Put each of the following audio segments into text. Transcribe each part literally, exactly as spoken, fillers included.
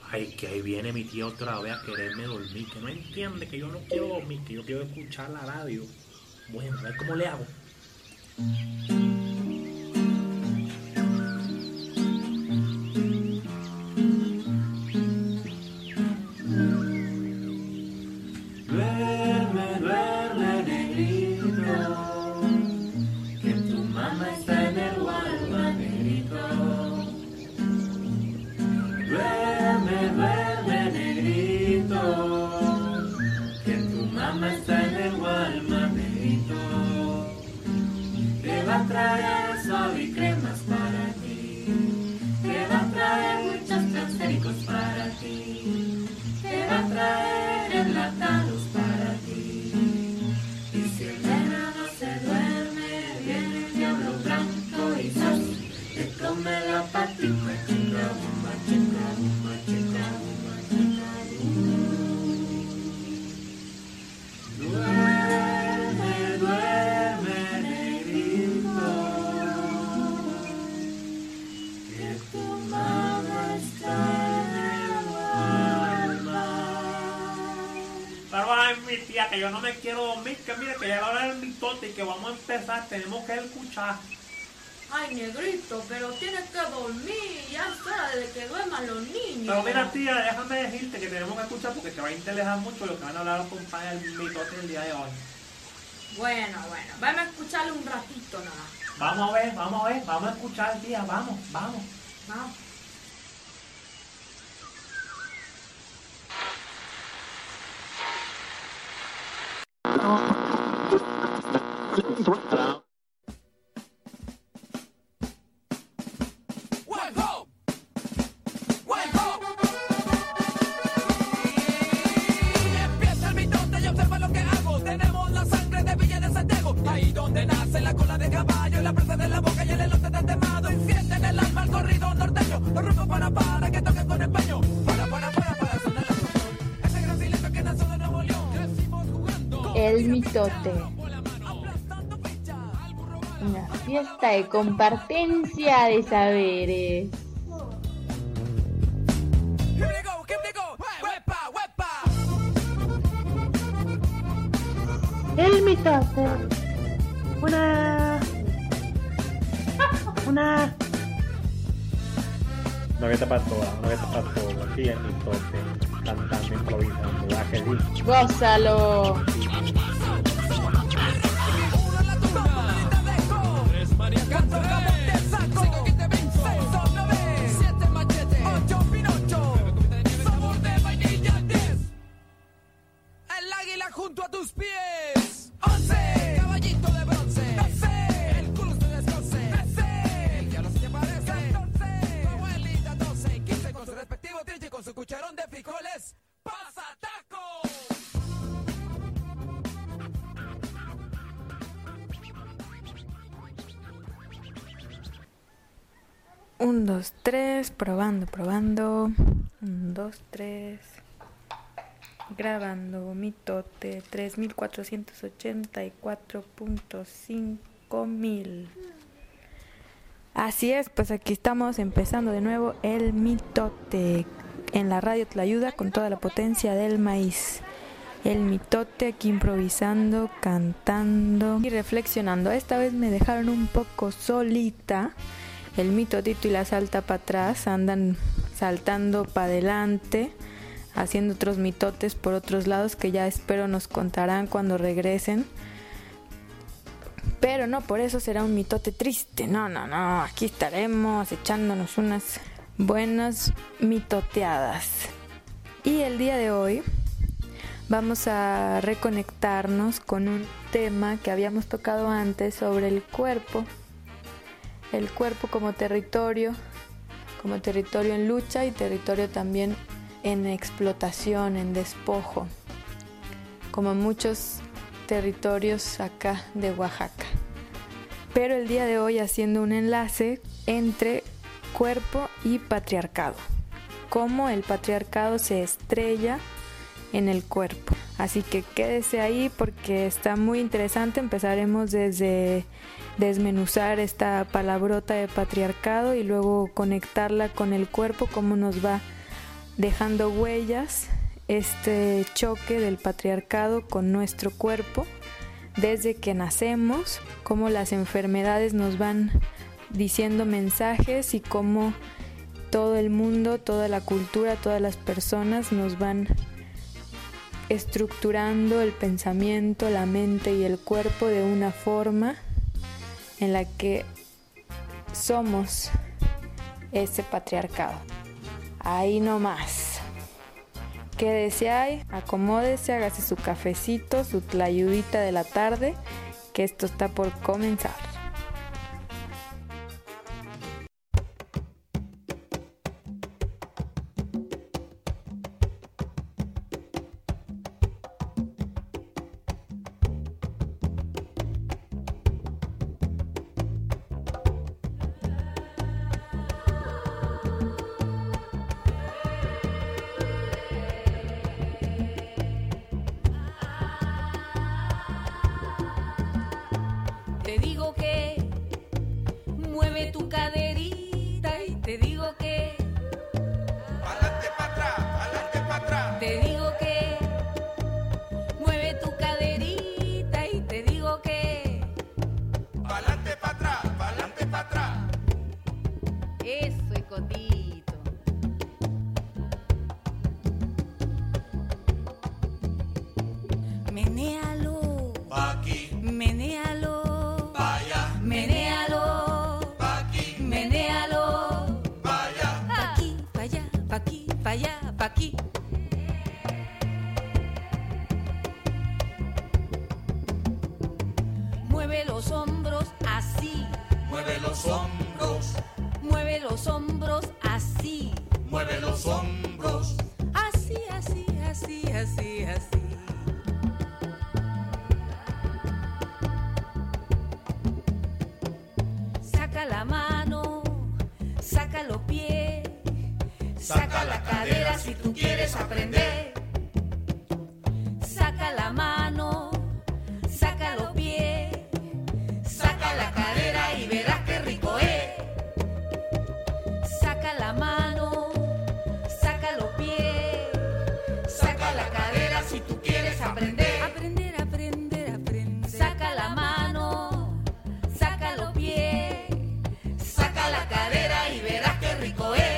Ay, que ahí viene mi tía otra vez a quererme dormir, que no entiende que yo no quiero dormir, que yo quiero escuchar la radio. Bueno, a ver cómo le hago. Duerme, duerme, negrito, que tu mamá está en el Walmart, negrito. Duerme, duerme, negrito, que tu mamá está en el Walmart, negrito. Te va a traer suave y cremas para ti, te va a traer muchos transgénicos para ti, te va a traer enlatados para ti. Y si el nena no se duerme, viene el diablo blanco y ¡zas! Te come la patita, chica, bumba, chica, bumba, chica, bumba, chica, bumba. Duerme, duerme, negrito, que tu mamá está en el Walmart. Pero ay, mi tía, que yo no me quiero dormir, que mire, que ya la hora del mitote y que vamos a empezar, tenemos que escuchar. Ay, negrito, pero tienes que dormir, ya es hora de que duerman los niños. Pero mira, tía, déjame decirte que tenemos que escuchar porque te va a interesar mucho lo que van a hablar los compañeros del mitote el día de hoy. Bueno, bueno, vamos a escucharle un ratito nada más. Vamos a ver, vamos a ver, vamos a escuchar, tía, vamos, vamos. Vamos. Empieza el mitote y observa lo que hago. Tenemos la sangre de Villa de Santiago. Ahí donde nace la cola de caballo, la presa de la boca y el elote tan temado. Encienden el alma al corrido norteño. Lo rompo para para que toquen con empeño. Para para para para sonar la canción. Ese gran silencio que nació de Nuevo León. Crecimos jugando. El mitote. Una fiesta de compartencia de saberes. Here we go, here we go. Huepa, huepa. El mitote. Una. Una. No que te pasó, no que te pasó, aquí el mitote, cantando, improvisando, ¿verdad que sí? Gózalo. Uno en la tumba, manita dejo. Tres María Canto, te saco. Cinco que te vengo. Seis son nueve. Siete machete. Ocho pinocho. Sabor de vainilla. Diez. El águila junto a tus pies. Once. Caballito de bronce. Doce. El culo se descoce. Trece. El diablo se te parece. Catorce. Tu abuelita doce. Quince con su respectivo trinche y con su cucharón de frijoles. ¡Pasa taco! Un, dos, tres, probando, probando. Un, dos, tres. Grabando mitote tres mil cuatrocientos ochenta y cuatro punto cinco mil. Así es, pues aquí estamos empezando de nuevo el mitote en la radio Tlayuda con toda la potencia del maíz. El mitote aquí improvisando, cantando y reflexionando. Esta vez me dejaron un poco solita. El mitotito y la salta para atrás andan saltando para adelante, haciendo otros mitotes por otros lados que ya espero nos contarán cuando regresen. Pero no por eso será un mitote triste, no, no, no, aquí estaremos echándonos unas buenas mitoteadas. Y el día de hoy vamos a reconectarnos con un tema que habíamos tocado antes sobre el cuerpo. El cuerpo como territorio, como territorio en lucha y territorio también en explotación, en despojo, como muchos territorios acá de Oaxaca. Pero el día de hoy haciendo un enlace entre cuerpo y patriarcado, cómo el patriarcado se estrella en el cuerpo. Así que quédese ahí porque está muy interesante. Empezaremos desde desmenuzar esta palabrota de patriarcado y luego conectarla con el cuerpo, cómo nos va dejando huellas este choque del patriarcado con nuestro cuerpo desde que nacemos, cómo las enfermedades nos van diciendo mensajes y cómo todo el mundo, toda la cultura, todas las personas nos van estructurando el pensamiento, la mente y el cuerpo de una forma en la que somos ese patriarcado. Ahí nomás. Quédese ahí, acomódese, hágase su cafecito, su tlayudita de la tarde, que esto está por comenzar. Te digo que mueve tu caderita y te digo que Pa'lante pa' atrás, pa'lante pa' atrás. te digo que mueve tu caderita y te digo que Pa'lante pa' atrás, pa'lante pa' atrás. eso es cotito. Menéalo, Pa' aquí, menéalo, pa' allá, menéalo, pa' aquí, menéalo. pa' allá. Pa' aquí, pa' allá, pa' aquí, pa' allá, pa' aquí. Mueve los hombros así, Mueve los hombros, mueve los hombros así, mueve los hombros. así, así, así, así, así. Saca la mano, saca los pies, saca la cadera si tú quieres aprender. Saca la mano, saca los pies, saca la cadera y verás qué rico es. Saca la mano, saca los pies, saca la cadera si tú quieres aprender. Aprender, aprender, aprender. Saca la mano, saca los pies, saca la cadera y verás qué rico es.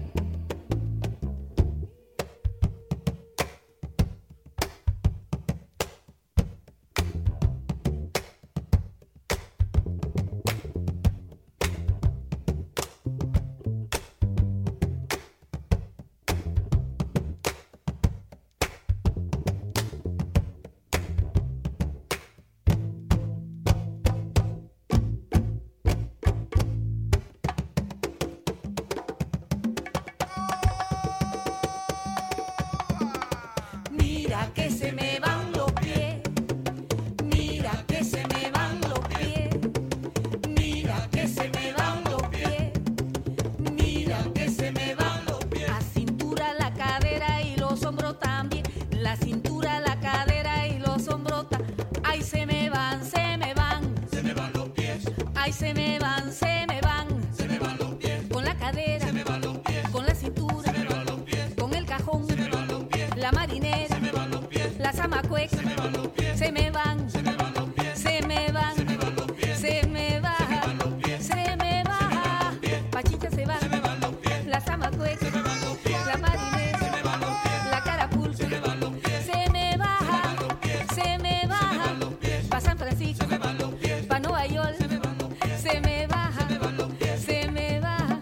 Mira que se me van los pies, mira que se me van los pies, mira que se me van los pies, mira que se me van los pies. La cintura, la cadera y los hombros también, la cintura, la cadera y los hombros también. Ay, se me van, se me van, Se me van los pies, ay, se me van, se me van, se me van los pies, con la cadera, se me van los pies, con la cintura, se me van los pies, con el cajón, se me van los pies, la marinera, se me van los pies, la zamacueca, se me van los pies, se me van, se me van los pies, se me van, se me van los pies, se me va, se me van los pies, se me va, Pachicha se va, se me van los pies, la zamacueca, se me van los pies, la marinera, se me van los pies, la carapulca, se me van los pies, se me va, se me van los pies, se me se me va, van los pies, pa' San Francisco, se me van los pies, pa' Nueva York, se me van los pies, se me baja, se me van los pies. se me baja,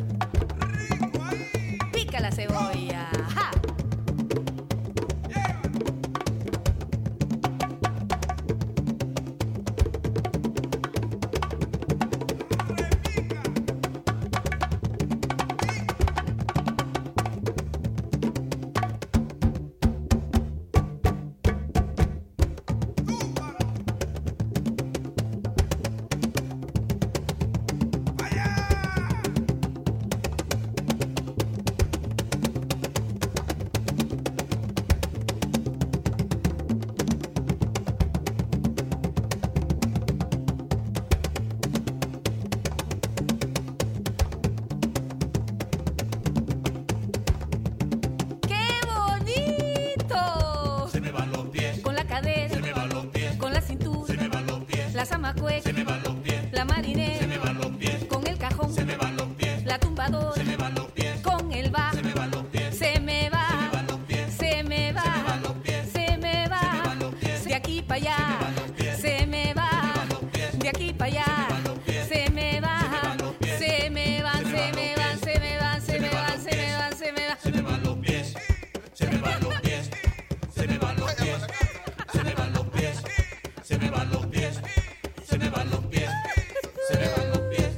pica la cebolla, ¡ja! se me van los pies. La marinera, se me van los pies. Con el cajón, se me van los pies. La tumbadora, se me van los pies. Con el bar, se me van los pies. Se me va, se me van los pies. Se me va, se me van los pies. Se me va, se me van los pies. De aquí para allá, se me va, se me van los pies. De aquí para allá, se me va, se me van, se me van, se me van, se me van, se me van, se me van, se me van los pies. Se me van los pies. Se me van los pies. Se me van los pies. Se me van los pies. Se me van los pies. Se me van los pies.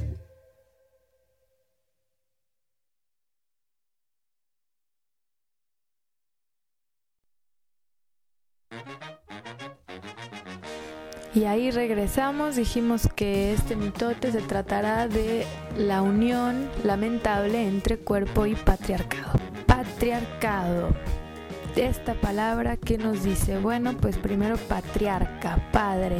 Y ahí regresamos, dijimos que este mitote se tratará de la unión lamentable entre cuerpo y patriarcado. Patriarcado. Esta palabra, ¿qué nos dice? Bueno, pues primero patriarca, padre,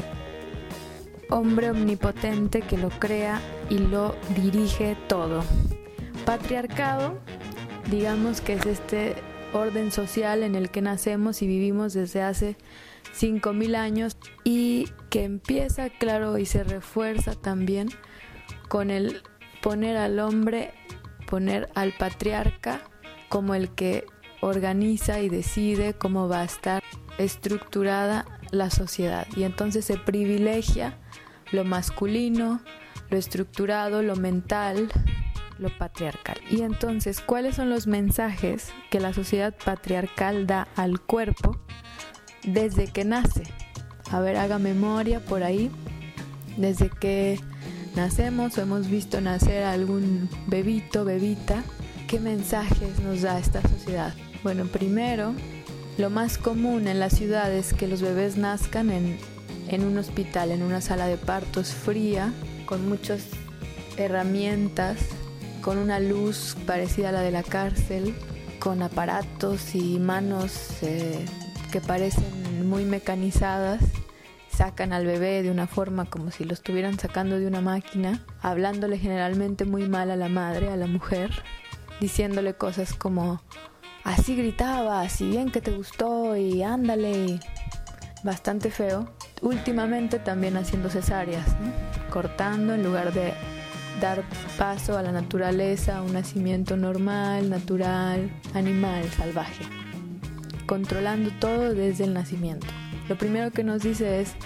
hombre omnipotente que lo crea y lo dirige todo. Patriarcado, digamos que es este orden social en el que nacemos y vivimos desde hace cinco mil años y que empieza, claro, y se refuerza también con el poner al hombre, poner al patriarca como el que organiza y decide cómo va a estar estructurada la sociedad. Y entonces se privilegia lo masculino, lo estructurado, lo mental, lo patriarcal. Y entonces, ¿cuáles son los mensajes que la sociedad patriarcal da al cuerpo desde que nace? A ver, haga memoria por ahí. Desde que nacemos o hemos visto nacer a algún bebito, bebita, ¿qué mensajes nos da esta sociedad? Bueno, primero, lo más común en las ciudades es que los bebés nazcan en, en un hospital, en una sala de partos fría, con muchas herramientas, con una luz parecida a la de la cárcel, con aparatos y manos eh, que parecen muy mecanizadas. Sacan al bebé de una forma como si lo estuvieran sacando de una máquina, hablándole generalmente muy mal a la madre, a la mujer, diciéndole cosas como así gritabas y bien que te gustó y ándale, y bastante feo. Últimamente también haciendo cesáreas, ¿no? Cortando en lugar de dar paso a la naturaleza, a un nacimiento normal, natural, animal, salvaje, controlando todo desde el nacimiento. Lo primero que nos dice es,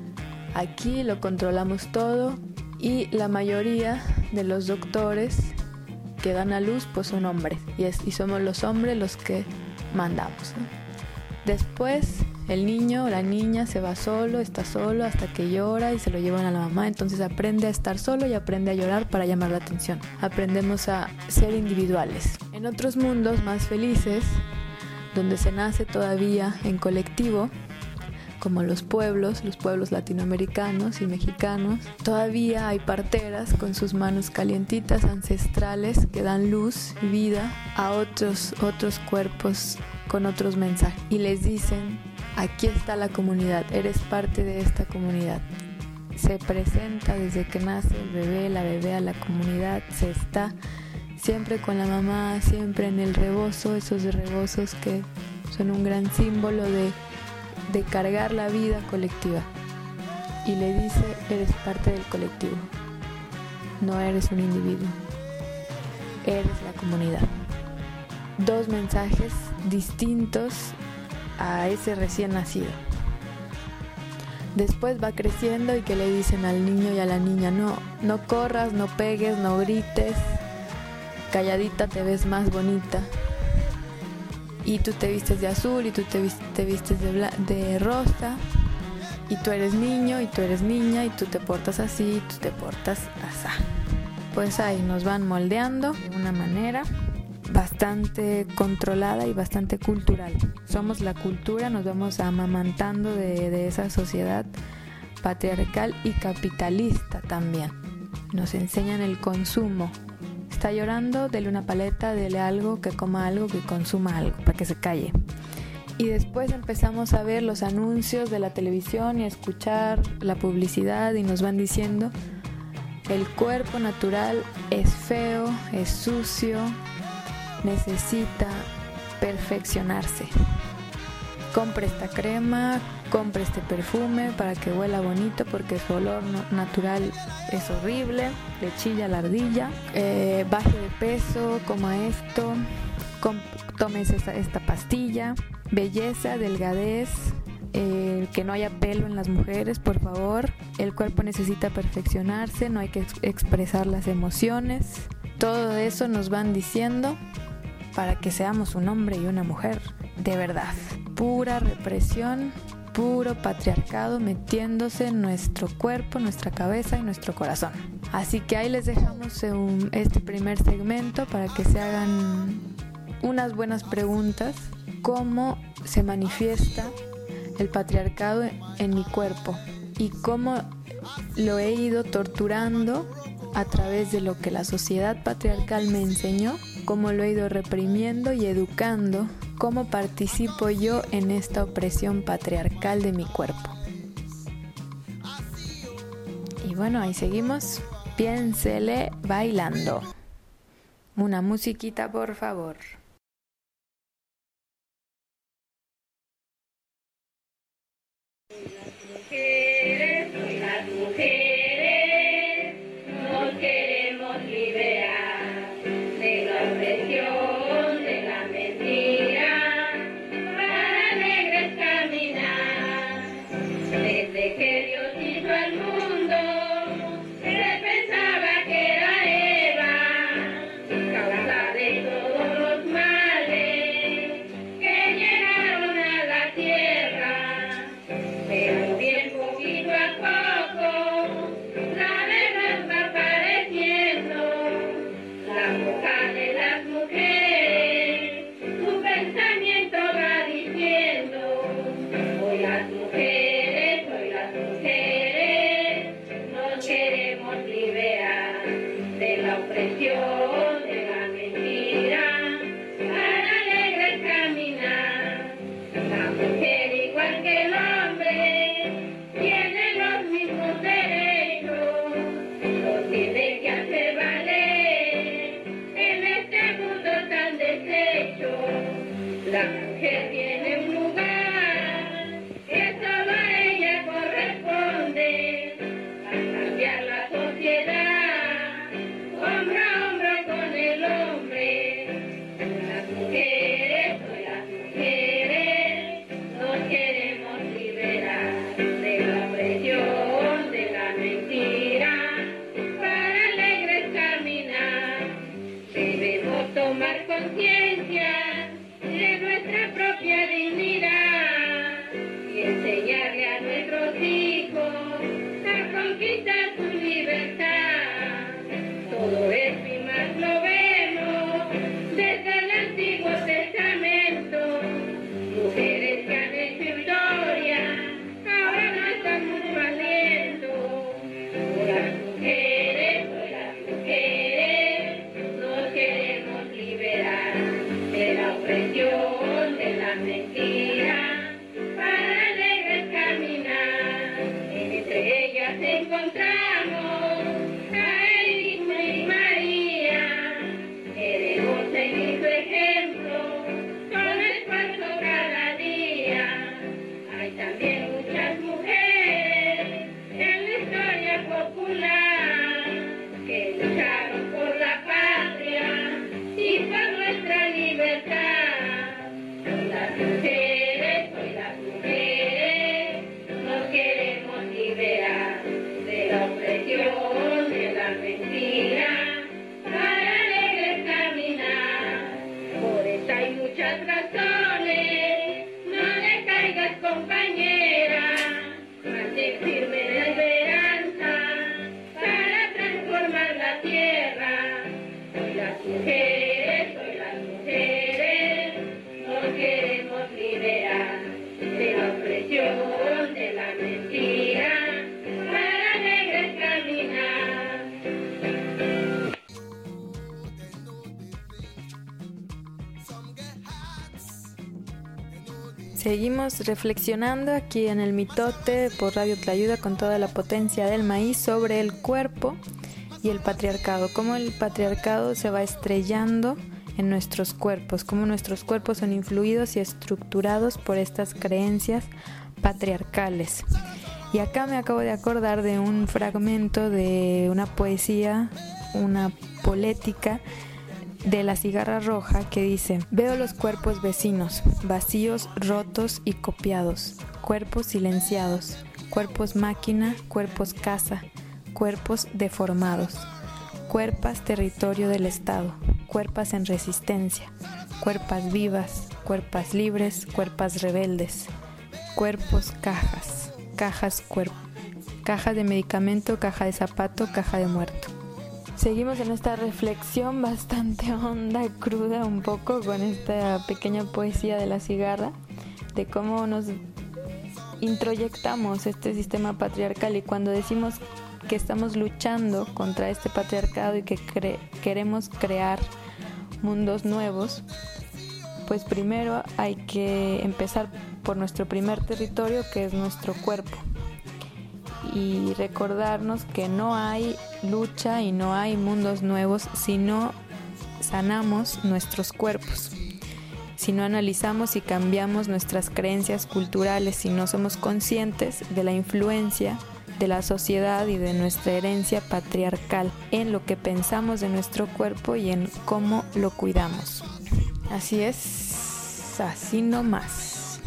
aquí lo controlamos todo, y la mayoría de los doctores que dan a luz pues son hombres, y, es, y somos los hombres los que mandamos, ¿no? Después el niño o la niña se va solo, está solo hasta que llora y se lo llevan a la mamá. Entonces aprende a estar solo y aprende a llorar para llamar la atención. Aprendemos a ser individuales. En otros mundos más felices, donde se nace todavía en colectivo, como los pueblos, los pueblos latinoamericanos y mexicanos, todavía hay parteras con sus manos calientitas ancestrales que dan luz y vida a otros, otros cuerpos con otros mensajes. Y les dicen, aquí está la comunidad, eres parte de esta comunidad. Se presenta desde que nace el bebé, la bebé a la comunidad, se está siempre con la mamá, siempre en el rebozo, esos rebozos que son un gran símbolo de de cargar la vida colectiva. Y le dice, eres parte del colectivo, no eres un individuo, eres la comunidad. Dos mensajes distintos a ese recién nacido. Después va creciendo y que le dicen al niño y a la niña, no, no corras, no pegues, no grites, calladita te ves más bonita. Y tú te vistes de azul y tú te vistes, te vistes de, bla- de rosa, y tú eres niño y tú eres niña y tú te portas así y tú te portas así. Pues ahí nos van moldeando de una manera bastante controlada y bastante cultural. Somos la cultura, nos vamos amamantando de, de esa sociedad patriarcal y capitalista también. Nos enseñan el consumo. Está llorando, dele una paleta, dele algo, que coma algo, que consuma algo, para que se calle. Y después empezamos a ver los anuncios de la televisión y a escuchar la publicidad y nos van diciendo, el cuerpo natural es feo, es sucio, necesita perfeccionarse. Compre esta crema, compre este perfume para que huela bonito porque su olor no- natural es horrible, le chilla la ardilla, eh, baje de peso, coma esto, com- tomes esta, esta pastilla, belleza, delgadez, eh, que no haya pelo en las mujeres, por favor, el cuerpo necesita perfeccionarse, no hay que ex- expresar las emociones, todo eso nos van diciendo para que seamos un hombre y una mujer de verdad. Pura represión, puro patriarcado metiéndose en nuestro cuerpo, nuestra cabeza y nuestro corazón. Así que ahí les dejamos un- este primer segmento para que se hagan unas buenas preguntas. ¿Cómo se manifiesta el patriarcado en mi cuerpo? Y cómo lo he ido torturando a través de lo que la sociedad patriarcal me enseñó, cómo lo he ido reprimiendo y educando, cómo participo yo en esta opresión patriarcal de mi cuerpo. Y bueno, ahí seguimos. Piénsele bailando. Una musiquita, por favor. Mujeres, hoy las mujeres nos queremos liberar de la opresión, de la mentira, para alegres caminar. Desde que Dios hizo al mundo, se pensaba que era Eva, causa de todos los males que llegaron a la tierra. Pero bien poquito a poco, la verdad va apareciendo. La boca de las mujeres, su pensamiento va diciendo. Hoy las mujeres, hoy las mujeres, nos queremos liberar de la opresión, de la mentira, para alegres caminar. La mujer igual que el hombre tiene los mismos derechos, los tiene que hacer valer en este mundo tan deshecho. La mujer tiene un lugar que solo a ella corresponde, a cambiar la sociedad, hombro a hombro con el hombre. Las mujeres, hoy las mujeres, nos queremos liberar de la opresión, de la mentira, para alegres caminar. Debemos tomar conciencia de nuestra propia dignidad y enseñarle a nuestros hijos a conquistar su libertad. Todo esto y más lo vemos desde el Antiguo Testamento. Mujeres que han hecho historia, ahora no están mucho aliento. Hoy las mujeres, hoy las mujeres, nos queremos liberar de la opresión, de la mentira, para alegres caminar. Entre ellas encontramos a Elisa y María. Queremos seguir su ejemplo con esfuerzo cada día. Hay también muchas mujeres en la historia popular que lucharon por la patria y por nuestra libertad. Hoy las mujeres, hoy las mujeres, nos queremos liberar de la opresión, de la mentira, para alegres caminar. Por eso hay muchas razones, no le caigas compañera, mantén firme la esperanza para transformar la tierra. Hoy las mujeres, hoy las mujeres, nos queremos liberar de la opresión, de la mentira, para alegres caminar. Seguimos reflexionando aquí en el Mitote por Radio Tlayuda con toda la potencia del maíz sobre el cuerpo y el patriarcado, cómo el patriarcado se va estrellando en nuestros cuerpos, cómo nuestros cuerpos son influidos y estructurados por estas creencias patriarcales. Y acá me acabo de acordar de un fragmento de una poesía, una polética de La cigarra roja que dice: veo los cuerpos vecinos, vacíos, rotos y copiados, cuerpos silenciados, cuerpos máquina, cuerpos casa, cuerpos deformados, cuerpas territorio del Estado, cuerpas en resistencia, cuerpas vivas, cuerpas libres, cuerpas rebeldes, cuerpos cajas. Cajas cuerpo, caja de medicamento, caja de zapato, caja de muerto. Seguimos en esta reflexión bastante honda, cruda un poco, con esta pequeña poesía de La cigarra, de cómo nos introyectamos este sistema patriarcal, y cuando decimos que estamos luchando contra este patriarcado y que cre- queremos crear mundos nuevos, pues primero hay que empezar por nuestro primer territorio, que es nuestro cuerpo, y recordarnos que no hay lucha y no hay mundos nuevos si no sanamos nuestros cuerpos, si no analizamos y cambiamos nuestras creencias culturales, si no somos conscientes de la influencia de la sociedad y de nuestra herencia patriarcal en lo que pensamos de nuestro cuerpo y en cómo lo cuidamos. Así es, así nomás.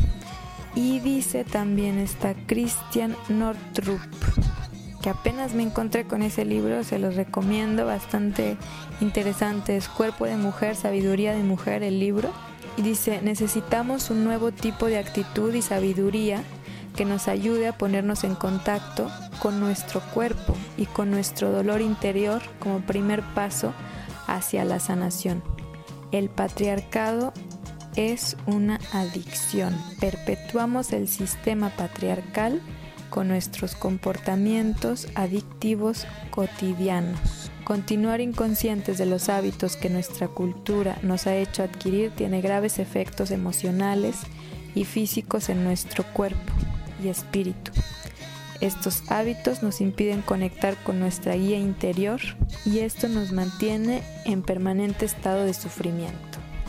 Y dice también esta Christian Northrup, que apenas me encontré con ese libro, se los recomiendo, bastante interesante, es Cuerpo de Mujer, Sabiduría de Mujer, el libro. Y dice: necesitamos un nuevo tipo de actitud y sabiduría que nos ayude a ponernos en contacto con nuestro cuerpo y con nuestro dolor interior como primer paso hacia la sanación. El patriarcado es una adicción. Perpetuamos el sistema patriarcal con nuestros comportamientos adictivos cotidianos. Continuar inconscientes de los hábitos que nuestra cultura nos ha hecho adquirir tiene graves efectos emocionales y físicos en nuestro cuerpo y espíritu. Estos hábitos nos impiden conectar con nuestra guía interior y esto nos mantiene en permanente estado de sufrimiento.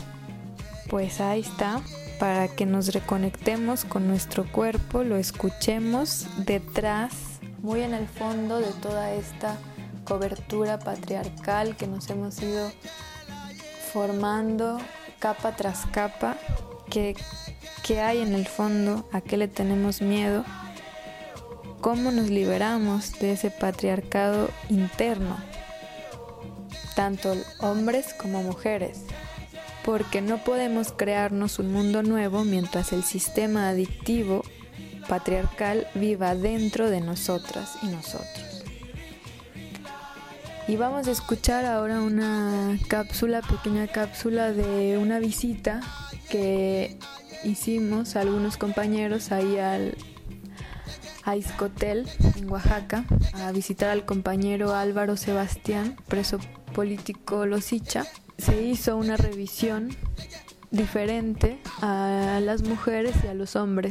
Pues ahí está, para que nos reconectemos con nuestro cuerpo, lo escuchemos detrás, muy en el fondo de toda esta cobertura patriarcal que nos hemos ido formando capa tras capa. ¿Qué, qué hay en el fondo? ¿A qué le tenemos miedo? ¿Cómo nos liberamos de ese patriarcado interno? Tanto hombres como mujeres. Porque no podemos crearnos un mundo nuevo mientras el sistema adictivo patriarcal viva dentro de nosotras y nosotros. Y vamos a escuchar ahora una cápsula, pequeña cápsula de una visita que hicimos algunos compañeros ahí al a Izcotel, en Oaxaca, a visitar al compañero Álvaro Sebastián, preso político Losicha. Se hizo una revisión diferente a las mujeres y a los hombres.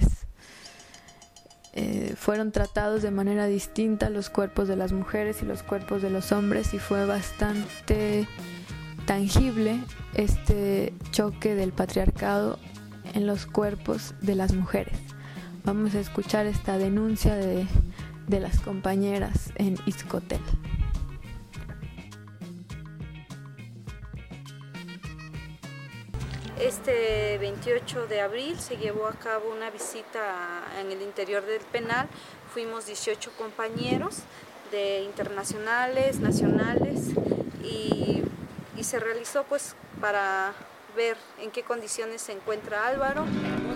Eh, fueron tratados de manera distinta los cuerpos de las mujeres y los cuerpos de los hombres, y fue bastante tangible este choque del patriarcado en los cuerpos de las mujeres. Vamos a escuchar esta denuncia de, de las compañeras en Izcotel. Este veintiocho de abril se llevó a cabo una visita en el interior del penal. Fuimos dieciocho compañeros de internacionales, nacionales, y, y se realizó pues para ver en qué condiciones se encuentra Álvaro.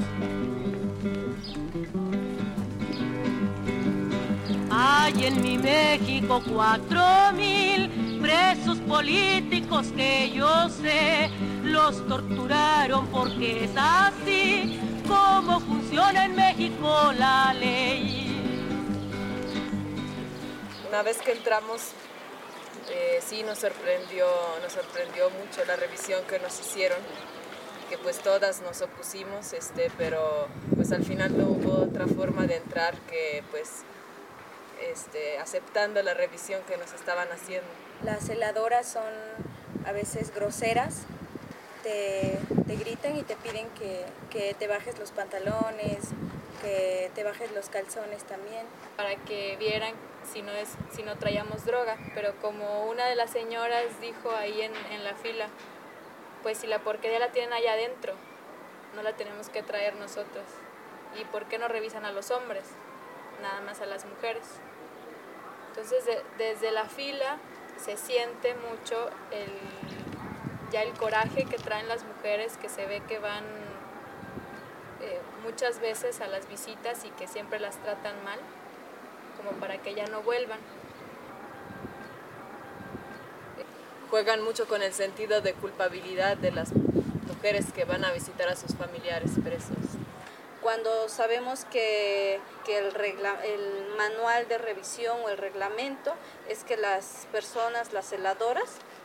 Hay en mi México cuatro mil presos políticos que yo sé, los torturaron porque es así como funciona en México la ley. Una vez que entramos, eh, sí nos sorprendió, nos sorprendió mucho la revisión que nos hicieron, que pues todas nos opusimos, este, pero pues al final no hubo otra forma de entrar que pues Este, aceptando la revisión que nos estaban haciendo. Las celadoras son a veces groseras, te, te gritan y te piden que, que te bajes los pantalones, que te bajes los calzones también. Para que vieran si no, es, si no traíamos droga, pero como una de las señoras dijo ahí en, en la fila, pues si la porquería la tienen allá adentro, no la tenemos que traer nosotros. ¿Y por qué no revisan a los hombres? Nada más a las mujeres. Entonces de, desde la fila se siente mucho el, ya el coraje que traen las mujeres, que se ve que van eh, muchas veces a las visitas y que siempre las tratan mal, como para que ya no vuelvan. Juegan mucho con el sentido de culpabilidad de las mujeres que van a visitar a sus familiares presos. Cuando sabemos que, que el, regla, el manual de revisión o el reglamento es que las personas, las celadoras,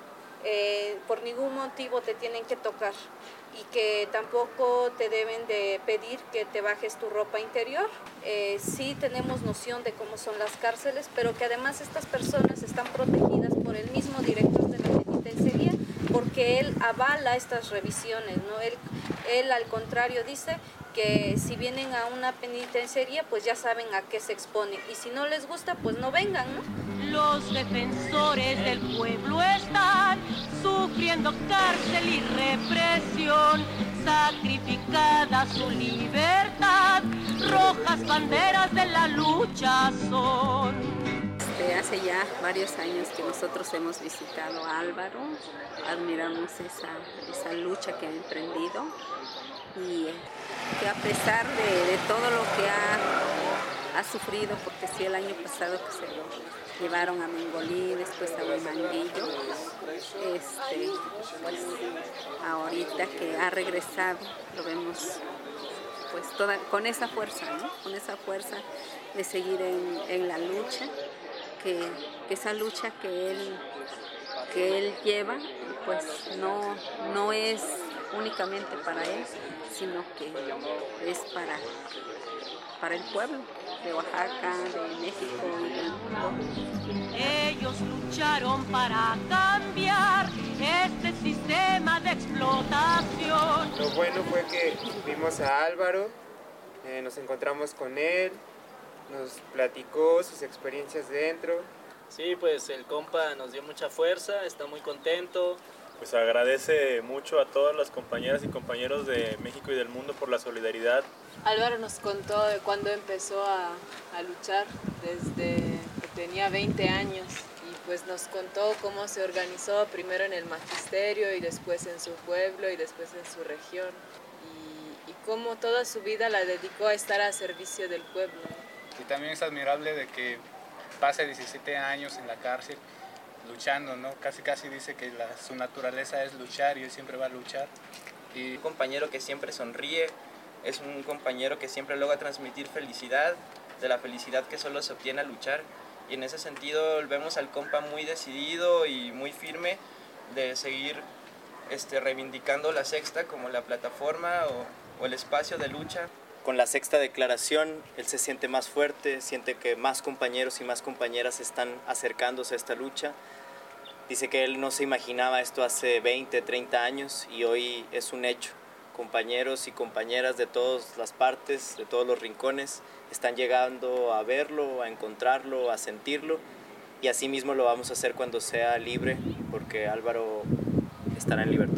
eh, por ningún motivo te tienen que tocar y que tampoco te deben de pedir que te bajes tu ropa interior. Eh, sí tenemos noción de cómo son las cárceles, pero que además estas personas están protegidas por el mismo director de la penitenciaría, porque él avala estas revisiones, ¿no? Él, él al contrario dice que si vienen a una penitenciaría, pues ya saben a qué se exponen, y si no les gusta, pues no vengan, ¿no? Los defensores del pueblo están sufriendo cárcel y represión, sacrificada su libertad, rojas banderas de la lucha son. Desde hace ya varios años que nosotros hemos visitado a Álvaro, admiramos esa, esa lucha que ha emprendido y que a pesar de, de todo lo que ha, ha sufrido, porque sí, el año pasado que se lo llevaron a Mengolí, después a Huemanguillo, este, pues ahorita que ha regresado lo vemos pues toda, con esa fuerza, ¿no? Con esa fuerza de seguir en, en la lucha, que, que esa lucha que él, que él lleva pues no, no es únicamente para él, sino que es para, para el pueblo de Oaxaca, de México y del mundo. Ellos lucharon para cambiar este sistema de explotación. Lo bueno fue que vimos a Álvaro, eh, nos encontramos con él, nos platicó sus experiencias dentro. Sí, pues el compa nos dio mucha fuerza, está muy contento. Pues agradece mucho a todas las compañeras y compañeros de México y del mundo por la solidaridad. Álvaro nos contó de cuando empezó a, a luchar, desde que tenía veinte años, y pues nos contó cómo se organizó primero en el magisterio y después en su pueblo y después en su región, y, y cómo toda su vida la dedicó a estar a servicio del pueblo. Y también es admirable de que pase diecisiete años en la cárcel luchando, ¿no? Casi casi dice que la, su naturaleza es luchar y él siempre va a luchar. Y un compañero que siempre sonríe, es un compañero que siempre logra transmitir felicidad, de la felicidad que solo se obtiene al luchar. Y en ese sentido vemos al compa muy decidido y muy firme de seguir este, reivindicando la Sexta como la plataforma o, o el espacio de lucha. Con la Sexta Declaración, él se siente más fuerte, siente que más compañeros y más compañeras están acercándose a esta lucha. Dice que él no se imaginaba esto hace veinte, treinta años y hoy es un hecho. Compañeros y compañeras de todas las partes, de todos los rincones, están llegando a verlo, a encontrarlo, a sentirlo, y así mismo lo vamos a hacer cuando sea libre, porque Álvaro estará en libertad.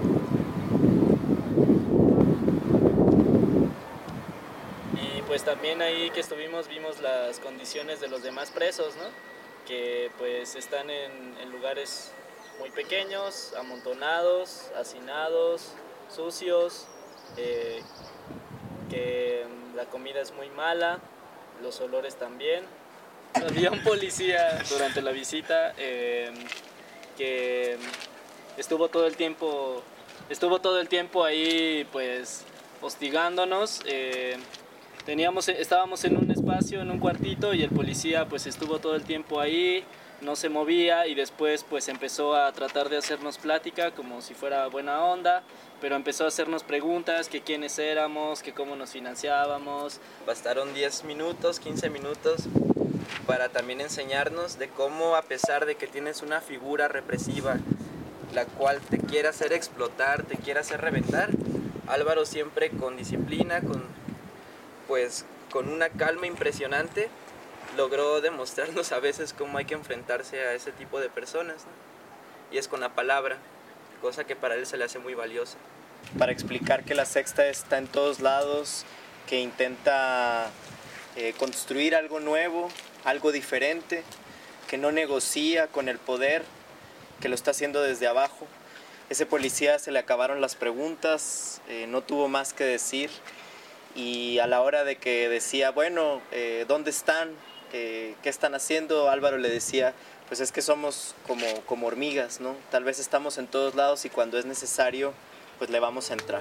Pues también ahí que estuvimos vimos las condiciones de los demás presos, ¿no? Que pues están en, en lugares muy pequeños, amontonados, hacinados, sucios, eh, que la comida es muy mala, los olores también. Había un policía durante la visita eh, que estuvo todo el tiempo, estuvo todo el tiempo ahí pues hostigándonos. Eh, Teníamos, estábamos en un espacio, en un cuartito, y el policía pues estuvo todo el tiempo ahí, no se movía, y después pues empezó a tratar de hacernos plática como si fuera buena onda, pero empezó a hacernos preguntas, que quiénes éramos, que cómo nos financiábamos. Bastaron diez minutos, quince minutos para también enseñarnos de cómo, a pesar de que tienes una figura represiva la cual te quiere hacer explotar, te quiere hacer reventar, Álvaro siempre con disciplina, con pues con una calma impresionante logró demostrarnos a veces cómo hay que enfrentarse a ese tipo de personas, ¿no? Y es con la palabra, cosa que para él se le hace muy valiosa. Para explicar que la Sexta está en todos lados, que intenta eh, construir algo nuevo, algo diferente, que no negocia con el poder, que lo está haciendo desde abajo. Ese policía se le acabaron las preguntas, eh, no tuvo más que decir, y a la hora de que decía, bueno, eh, ¿dónde están? Eh, ¿Qué están haciendo? Álvaro le decía, pues es que somos como, como hormigas, ¿no? Tal vez estamos en todos lados y cuando es necesario, pues le vamos a entrar.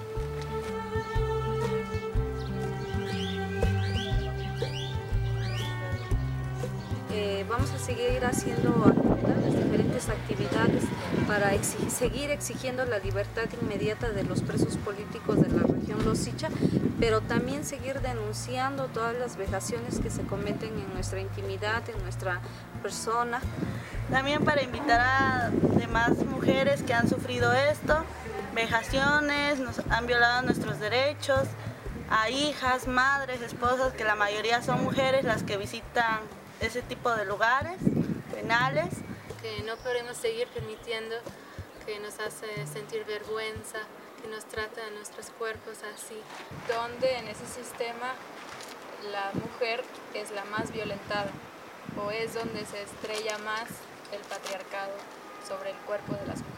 Eh, vamos a seguir haciendo actividades, diferentes actividades para exigir, seguir exigiendo la libertad inmediata de los presos políticos de la región Losicha, pero también seguir denunciando todas las vejaciones que se cometen en nuestra intimidad, en nuestra persona. También para invitar a demás mujeres que han sufrido esto, vejaciones, nos han violado nuestros derechos, a hijas, madres, esposas, que la mayoría son mujeres las que visitan ese tipo de lugares penales. Que no podemos seguir permitiendo que nos hace sentir vergüenza, que nos trata a nuestros cuerpos así. Donde en ese sistema la mujer es la más violentada, o es donde se estrella más el patriarcado sobre el cuerpo de las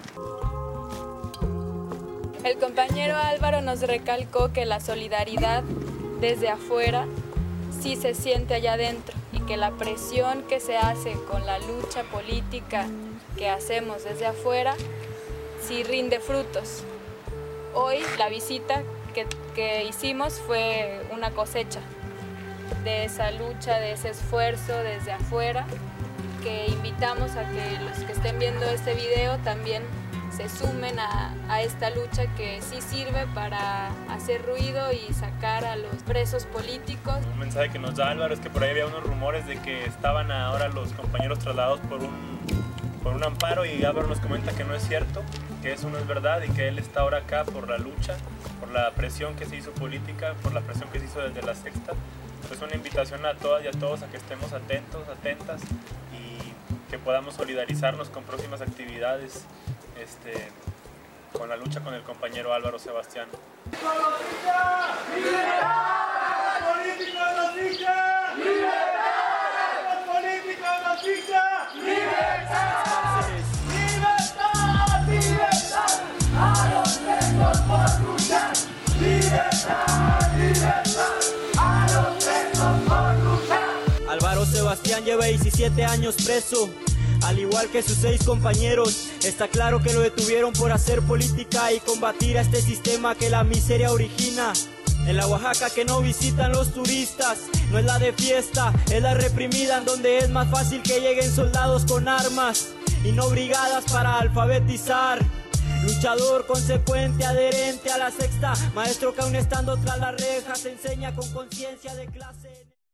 mujeres. El compañero Álvaro nos recalcó que la solidaridad desde afuera sí se siente allá adentro, y que la presión que se hace con la lucha política que hacemos desde afuera sí rinde frutos. Hoy la visita que, que hicimos fue una cosecha de esa lucha, de ese esfuerzo desde afuera, que invitamos a que los que estén viendo este video también se sumen a, a esta lucha que sí sirve para hacer ruido y sacar a los presos políticos. Un mensaje que nos da Álvaro es que por ahí había unos rumores de que estaban ahora los compañeros trasladados por un, por un amparo, y Álvaro nos comenta que no es cierto, que eso no es verdad y que él está ahora acá por la lucha, por la presión que se hizo política, por la presión que se hizo desde la Sexta. Pues una invitación a todas y a todos a que estemos atentos, atentas, y que podamos solidarizarnos con próximas actividades Este, con la lucha con el compañero Álvaro Sebastián. ¡Libertad! ¡Libertad! ¡Los políticos nos fijan! ¡Libertad! ¡Los políticos nos fijan! ¡Libertad! ¡Libertad! ¡Libertad! ¡A los presos por luchar! ¡Libertad! ¡Libertad! ¡A los presos por luchar! Álvaro Sebastián lleva diecisiete años preso, al igual que sus seis compañeros. Está claro que lo detuvieron por hacer política y combatir a este sistema que la miseria origina. En la Oaxaca que no visitan los turistas, no es la de fiesta, es la reprimida, en donde es más fácil que lleguen soldados con armas y no brigadas para alfabetizar. Luchador consecuente, adherente a la Sexta, maestro que aún estando tras las rejas enseña con conciencia de clase.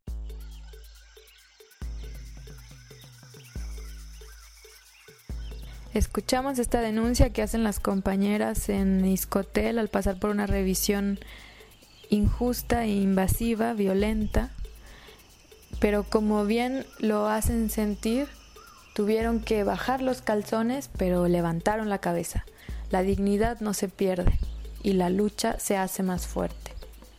Escuchamos esta denuncia que hacen las compañeras en Iscotel al pasar por una revisión injusta e invasiva, violenta, pero como bien lo hacen sentir, tuvieron que bajar los calzones, pero levantaron la cabeza. La dignidad no se pierde y la lucha se hace más fuerte.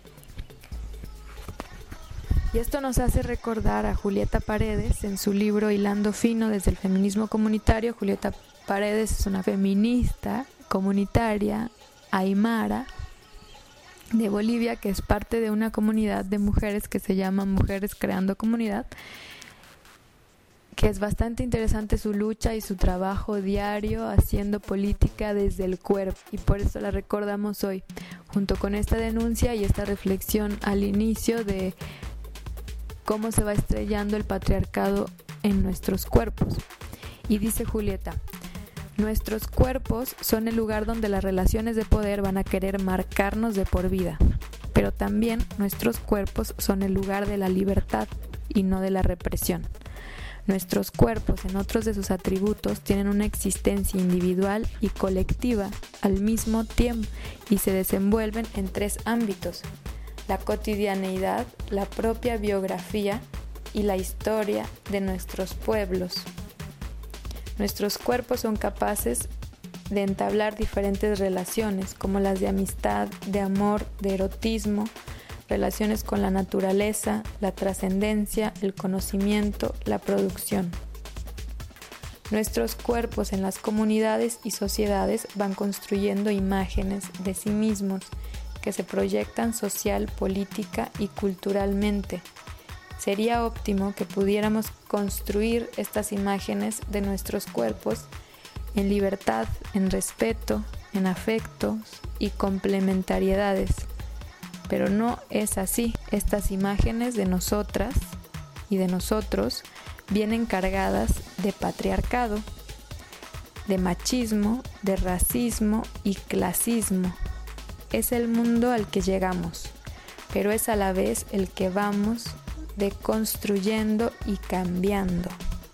Y esto nos hace recordar a Julieta Paredes en su libro Hilando Fino desde el feminismo comunitario. Julieta Paredes es una feminista comunitaria aymara de Bolivia, que es parte de una comunidad de mujeres que se llama Mujeres Creando Comunidad, que es bastante interesante su lucha y su trabajo diario haciendo política desde el cuerpo, y por eso la recordamos hoy, junto con esta denuncia y esta reflexión al inicio de cómo se va estrellando el patriarcado en nuestros cuerpos. Y dice Julieta: nuestros cuerpos son el lugar donde las relaciones de poder van a querer marcarnos de por vida, pero también nuestros cuerpos son el lugar de la libertad y no de la represión. Nuestros cuerpos, en otros de sus atributos, tienen una existencia individual y colectiva al mismo tiempo y se desenvuelven en tres ámbitos: la cotidianeidad, la propia biografía y la historia de nuestros pueblos. Nuestros cuerpos son capaces de entablar diferentes relaciones, como las de amistad, de amor, de erotismo, relaciones con la naturaleza, la trascendencia, el conocimiento, la producción. Nuestros cuerpos en las comunidades y sociedades van construyendo imágenes de sí mismos que se proyectan social, política y culturalmente. Sería óptimo que pudiéramos construir estas imágenes de nuestros cuerpos en libertad, en respeto, en afectos y complementariedades. Pero no es así. Estas imágenes de nosotras y de nosotros vienen cargadas de patriarcado, de machismo, de racismo y clasismo. Es el mundo al que llegamos, pero es a la vez el que vamos deconstruyendo y cambiando.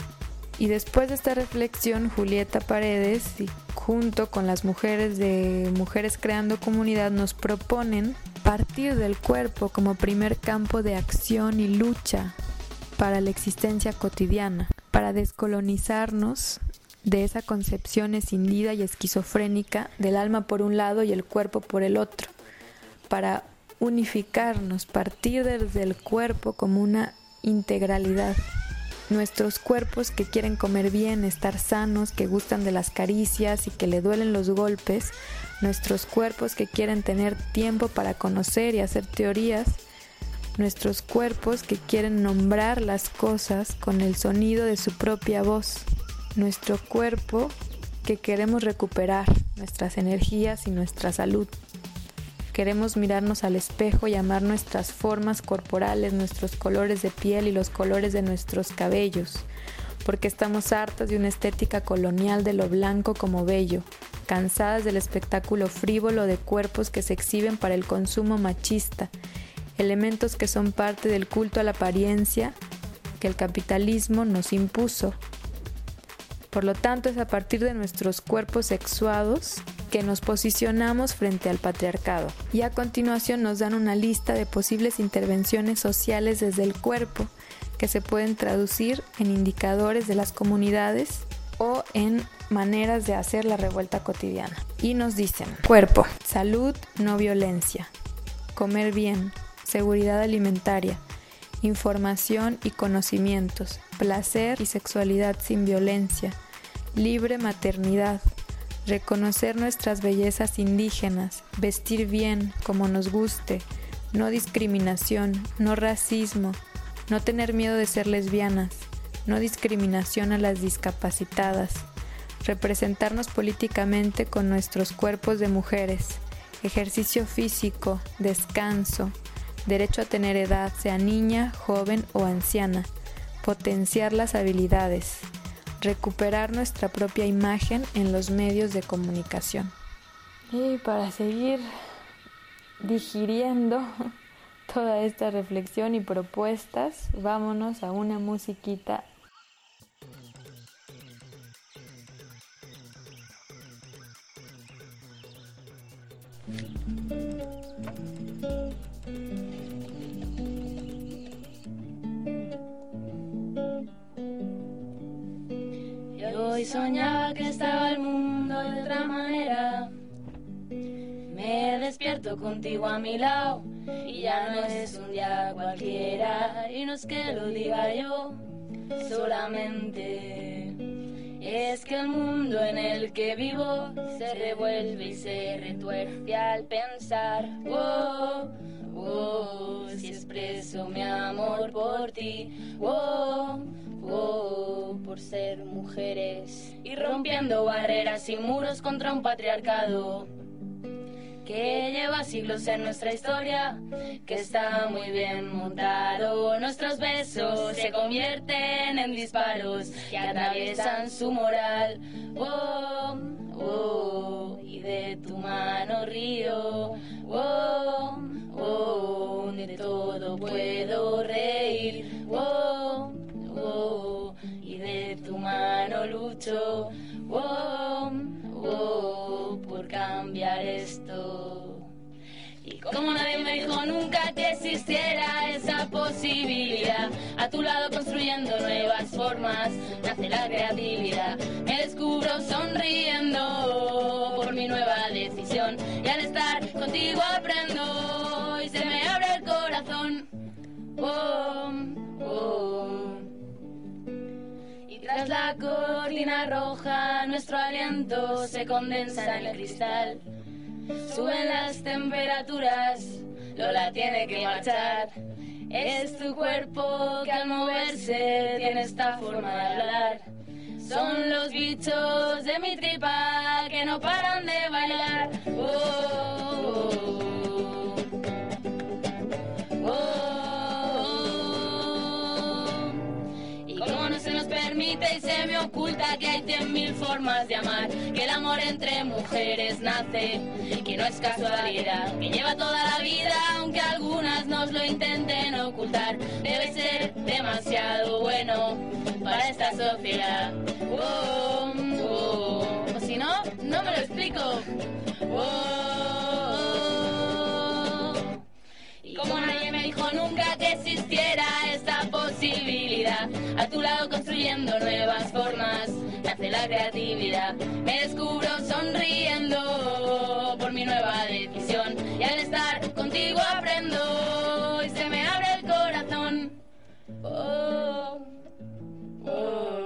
Y después de esta reflexión, Julieta Paredes, y junto con las mujeres de Mujeres Creando Comunidad, nos proponen partir del cuerpo como primer campo de acción y lucha para la existencia cotidiana, para descolonizarnos de esa concepción escindida y esquizofrénica del alma por un lado y el cuerpo por el otro, para unificarnos, partir desde el cuerpo como una integralidad. Nuestros cuerpos que quieren comer bien, estar sanos, que gustan de las caricias y que le duelen los golpes, nuestros cuerpos que quieren tener tiempo para conocer y hacer teorías, nuestros cuerpos que quieren nombrar las cosas con el sonido de su propia voz, nuestro cuerpo que queremos recuperar nuestras energías y nuestra salud. Queremos mirarnos al espejo y amar nuestras formas corporales, nuestros colores de piel y los colores de nuestros cabellos, porque estamos hartas de una estética colonial de lo blanco como bello, cansadas del espectáculo frívolo de cuerpos que se exhiben para el consumo machista, elementos que son parte del culto a la apariencia que el capitalismo nos impuso. Por lo tanto, es a partir de nuestros cuerpos sexuados que nos posicionamos frente al patriarcado. Y a continuación nos dan una lista de posibles intervenciones sociales desde el cuerpo que se pueden traducir en indicadores de las comunidades o en maneras de hacer la revuelta cotidiana. Y nos dicen: cuerpo, salud, no violencia, comer bien, seguridad alimentaria, información y conocimientos, placer y sexualidad sin violencia, libre maternidad, reconocer nuestras bellezas indígenas, vestir bien como nos guste, no discriminación, no racismo, no tener miedo de ser lesbianas, no discriminación a las discapacitadas, representarnos políticamente con nuestros cuerpos de mujeres, ejercicio físico, descanso, derecho a tener edad, sea niña, joven o anciana, potenciar las habilidades, recuperar nuestra propia imagen en los medios de comunicación. Y para seguir digiriendo toda esta reflexión y propuestas, vámonos a una musiquita. Hoy soñaba que estaba el mundo de otra manera. Me despierto contigo a mi lado y ya no es un día cualquiera. Y no es que lo diga yo solamente, es que el mundo en el que vivo se revuelve y se retuerce al pensar. Oh, oh, si expreso mi amor por ti. Oh, oh, por ser mujeres y rompiendo barreras y muros contra un patriarcado que lleva siglos en nuestra historia, que está muy bien montado. Nuestros besos se convierten en disparos que atraviesan su moral. Oh, oh, y de tu mano río. Oh, oh, de todo puedo reír. Oh, oh, y de tu mano lucho. Oh, oh, por cambiar esto. Y como nadie me dijo nunca que existiera esa posibilidad, a tu lado construyendo nuevas formas, nace la creatividad. Me descubro sonriendo por mi nueva decisión, y al estar contigo aprendo y se me abre el corazón. Oh, oh. Y tras la cortina roja nuestro aliento se condensa en el cristal. Suben las temperaturas, Lola tiene que marchar. Es tu cuerpo que al moverse tiene esta forma de hablar. Son los bichos de mi tripa que no paran de bailar. Oh, oh, oh, oh. Y como no se nos permite y se me oculta que hay cien mil formas de amar, que el amor entre mujeres nace, que no es casualidad, que lleva toda la vida, aunque algunas nos lo intenten ocultar. Debe ser demasiado bueno para esta sociedad. Oh, oh. O si no, no me lo explico. Oh, oh. Y como nadie me dijo nunca que existiera esta posibilidad, a tu lado construyendo nuevas formas, nace la creatividad. Me descubro sonriendo por mi nueva decisión, y al estar contigo aprendo y se me abre el corazón. Oh, oh.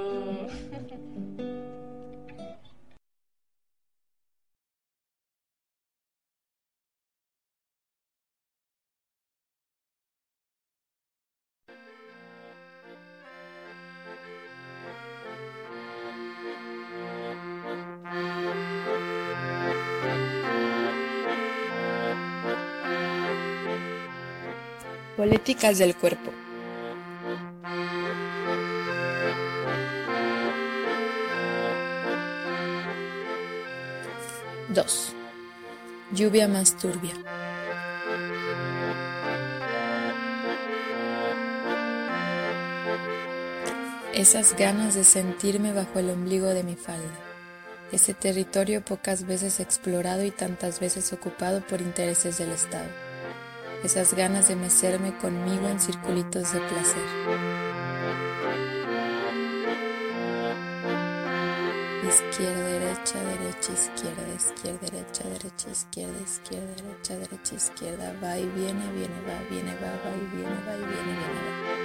Políticas del cuerpo. dos. Lluvia más turbia. Esas ganas de sentirme bajo el ombligo de mi falda. Ese territorio pocas veces explorado y tantas veces ocupado por intereses del Estado. Esas ganas de mecerme conmigo en circulitos de placer. Izquierda, derecha, derecha, izquierda, izquierda, derecha, derecha, izquierda, izquierda, derecha, derecha, izquierda. Va y viene, viene, va, viene, va, va y viene, va y viene, viene,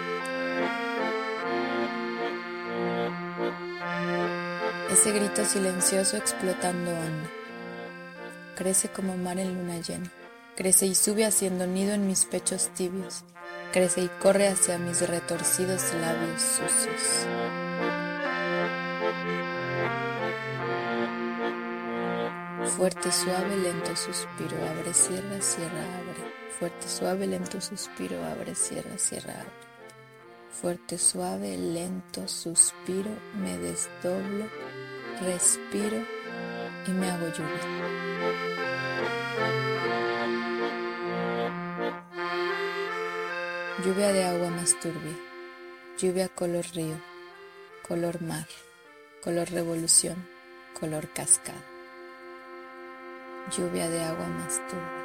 va. Ese grito silencioso explotando hondo. Crece como mar en luna llena. Crece y sube haciendo nido en mis pechos tibios. Crece y corre hacia mis retorcidos labios sucios. Fuerte, suave, lento suspiro, abre, cierra, cierra, abre. Fuerte, suave, lento suspiro, abre, cierra, cierra, abre. Fuerte, suave, lento suspiro, me desdoblo, respiro y me hago lluvia. Lluvia de agua más turbia, lluvia color río, color mar, color revolución, color cascada. Lluvia de agua más turbia.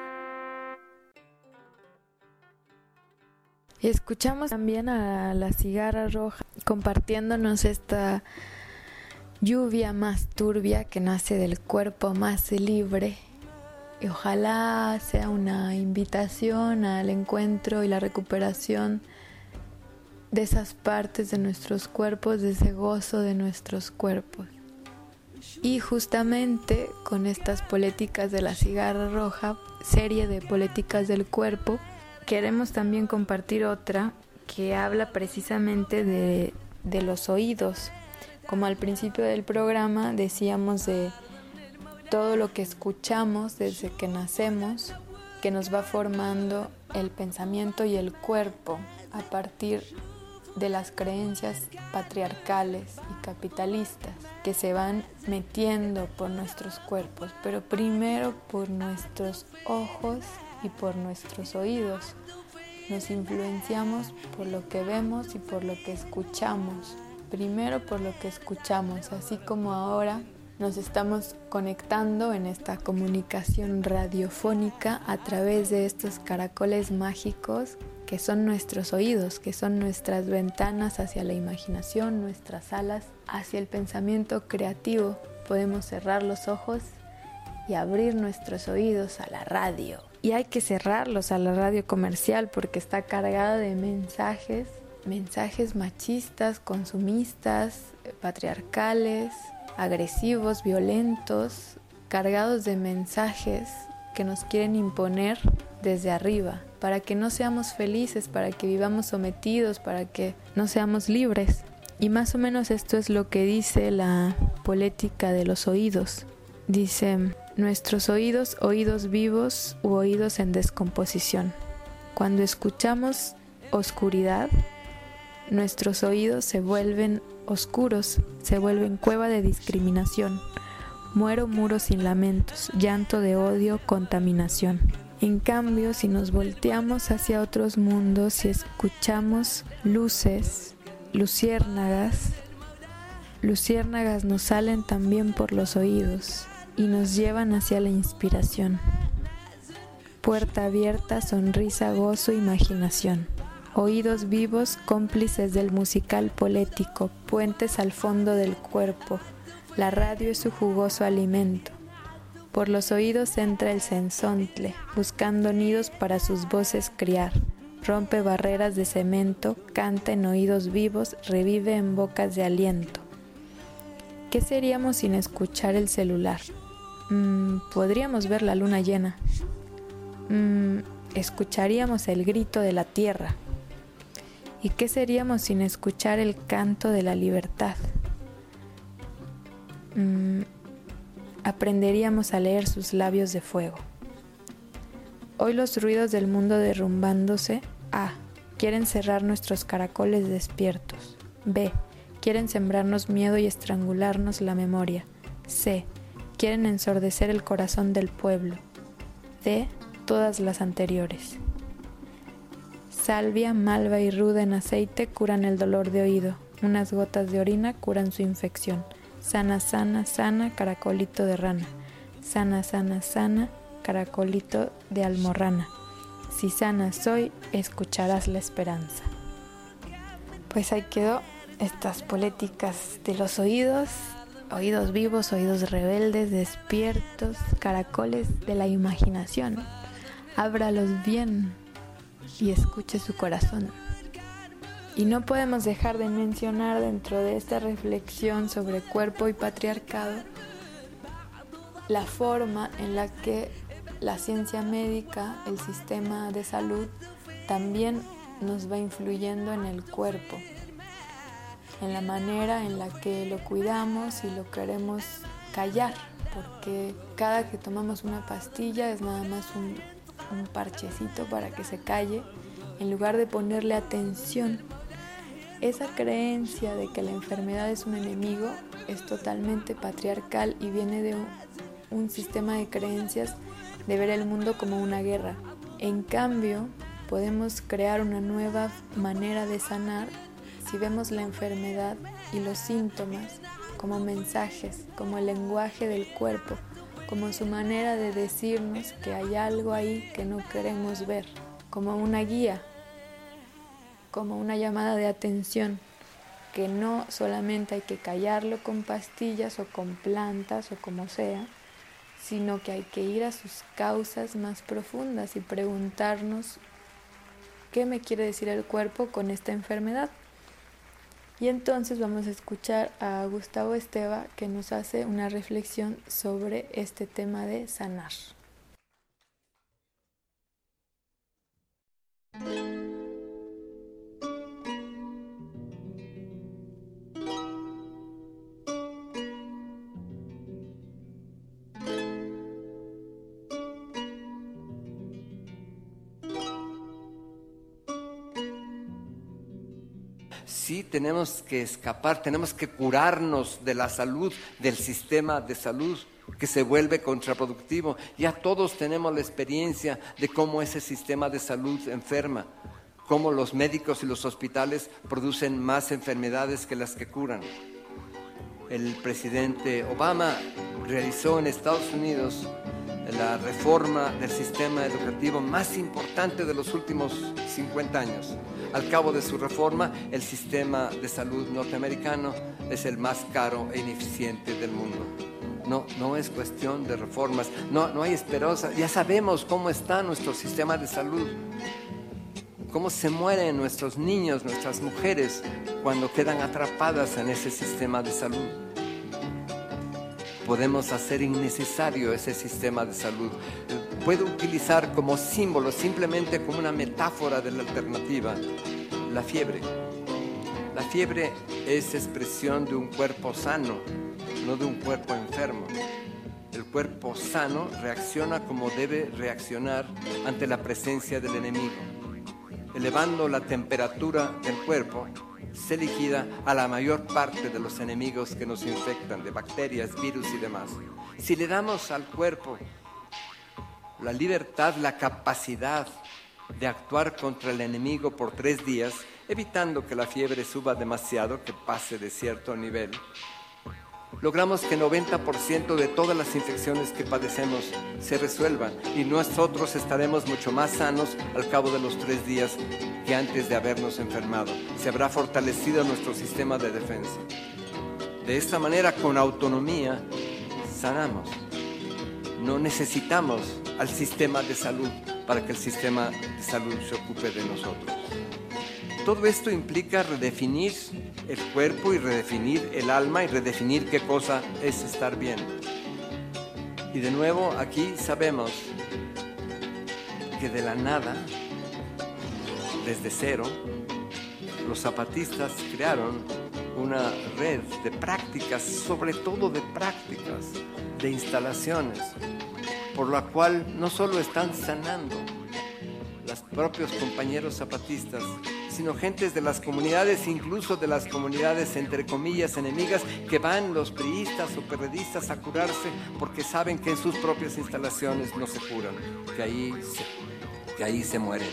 Y escuchamos también a la cigarra roja compartiéndonos esta lluvia más turbia que nace del cuerpo más libre. Y ojalá sea una invitación al encuentro y la recuperación de esas partes de nuestros cuerpos, de ese gozo de nuestros cuerpos. Y justamente con estas políticas de la cigarra roja, serie de políticas del cuerpo, queremos también compartir otra que habla precisamente de, de los oídos. Como al principio del programa decíamos de todo lo que escuchamos desde que nacemos, que nos va formando el pensamiento y el cuerpo a partir de las creencias patriarcales y capitalistas que se van metiendo por nuestros cuerpos, pero primero por nuestros ojos y por nuestros oídos. Nos influenciamos por lo que vemos y por lo que escuchamos. Primero por lo que escuchamos, así como ahora nos estamos conectando en esta comunicación radiofónica a través de estos caracoles mágicos que son nuestros oídos, que son nuestras ventanas hacia la imaginación, nuestras alas hacia el pensamiento creativo. Podemos cerrar los ojos y abrir nuestros oídos a la radio. Y hay que cerrarlos a la radio comercial porque está cargada de mensajes, mensajes machistas, consumistas, patriarcales, agresivos, violentos, cargados de mensajes que nos quieren imponer desde arriba, para que no seamos felices, para que vivamos sometidos, para que no seamos libres. Y más o menos esto es lo que dice la polética de los oídos. Dice: nuestros oídos, oídos vivos u oídos en descomposición. Cuando escuchamos oscuridad, nuestros oídos se vuelven oscuros, se vuelven cueva de discriminación. Muero muro sin lamentos, llanto de odio, contaminación. En cambio, si nos volteamos hacia otros mundos, si escuchamos luces, luciérnagas, luciérnagas nos salen también por los oídos y nos llevan hacia la inspiración. Puerta abierta, sonrisa, gozo, imaginación. Oídos vivos, cómplices del musical poético, puentes al fondo del cuerpo. La radio es su jugoso alimento. Por los oídos entra el sensontle, buscando nidos para sus voces criar. Rompe barreras de cemento, canta en oídos vivos, revive en bocas de aliento. ¿Qué seríamos sin escuchar el celular? Mm, podríamos ver la luna llena. Mm, escucharíamos el grito de la tierra. ¿Y qué seríamos sin escuchar el canto de la libertad? Mm, aprenderíamos a leer sus labios de fuego. Hoy los ruidos del mundo derrumbándose. A. Quieren cerrar nuestros caracoles despiertos. B. Quieren sembrarnos miedo y estrangularnos la memoria. C. Quieren ensordecer el corazón del pueblo. D. Todas las anteriores. Salvia, malva y ruda en aceite curan el dolor de oído. Unas gotas de orina curan su infección. Sana, sana, sana, caracolito de rana. Sana, sana, sana, caracolito de almorrana. Si sana soy, escucharás la esperanza. Pues ahí quedó estas poléticas de los oídos. Oídos vivos, oídos rebeldes, despiertos, caracoles de la imaginación. Ábralos bien y escuche su corazón. Y no podemos dejar de mencionar dentro de esta reflexión sobre cuerpo y patriarcado la forma en la que la ciencia médica, el sistema de salud, también nos va influyendo en el cuerpo, en la manera en la que lo cuidamos y lo queremos callar, porque cada que tomamos una pastilla es nada más un, un parchecito para que se calle, en lugar de ponerle atención. Esa creencia de que la enfermedad es un enemigo es totalmente patriarcal y viene de un, un sistema de creencias de ver el mundo como una guerra. En cambio, podemos crear una nueva manera de sanar si vemos la enfermedad y los síntomas como mensajes, como el lenguaje del cuerpo, como su manera de decirnos que hay algo ahí que no queremos ver, como una guía, como una llamada de atención, que no solamente hay que callarlo con pastillas o con plantas o como sea, sino que hay que ir a sus causas más profundas y preguntarnos qué me quiere decir el cuerpo con esta enfermedad. Y entonces vamos a escuchar a Gustavo Esteva, que nos hace una reflexión sobre este tema de sanar. Sí, tenemos que escapar, tenemos que curarnos de la salud, del sistema de salud que se vuelve contraproductivo. Ya todos tenemos la experiencia de cómo ese sistema de salud enferma, cómo los médicos y los hospitales producen más enfermedades que las que curan. el presidente Obama realizó en Estados Unidos la reforma del sistema educativo más importante de los últimos cincuenta años. Al cabo de su reforma, el sistema de salud norteamericano es el más caro e ineficiente del mundo. No, no es cuestión de reformas, no, no hay esperanza. Ya sabemos cómo está nuestro sistema de salud, cómo se mueren nuestros niños, nuestras mujeres, cuando quedan atrapadas en ese sistema de salud. Podemos hacer innecesario ese sistema de salud. Puedo utilizar como símbolo, simplemente como una metáfora de la alternativa, la fiebre. La fiebre es expresión de un cuerpo sano, no de un cuerpo enfermo. El cuerpo sano reacciona como debe reaccionar ante la presencia del enemigo, elevando la temperatura del cuerpo, se liquida a la mayor parte de los enemigos que nos infectan, de bacterias, virus y demás. Si le damos al cuerpo la libertad, la capacidad de actuar contra el enemigo por tres días, evitando que la fiebre suba demasiado, que pase de cierto nivel, logramos que noventa por ciento de todas las infecciones que padecemos se resuelvan y nosotros estaremos mucho más sanos al cabo de los tres días que antes de habernos enfermado. Se habrá fortalecido nuestro sistema de defensa. De esta manera, con autonomía, sanamos. No necesitamos al sistema de salud para que el sistema de salud se ocupe de nosotros. Todo esto implica redefinir el cuerpo y redefinir el alma y redefinir qué cosa es estar bien. Y de nuevo aquí sabemos que de la nada, desde cero, los zapatistas crearon una red de prácticas, sobre todo de prácticas, de instalaciones, por la cual no solo están sanando los propios compañeros zapatistas, sino gentes de las comunidades, incluso de las comunidades entre comillas enemigas, que van los priistas o perredistas a curarse porque saben que en sus propias instalaciones no se curan, que ahí se, que ahí se mueren.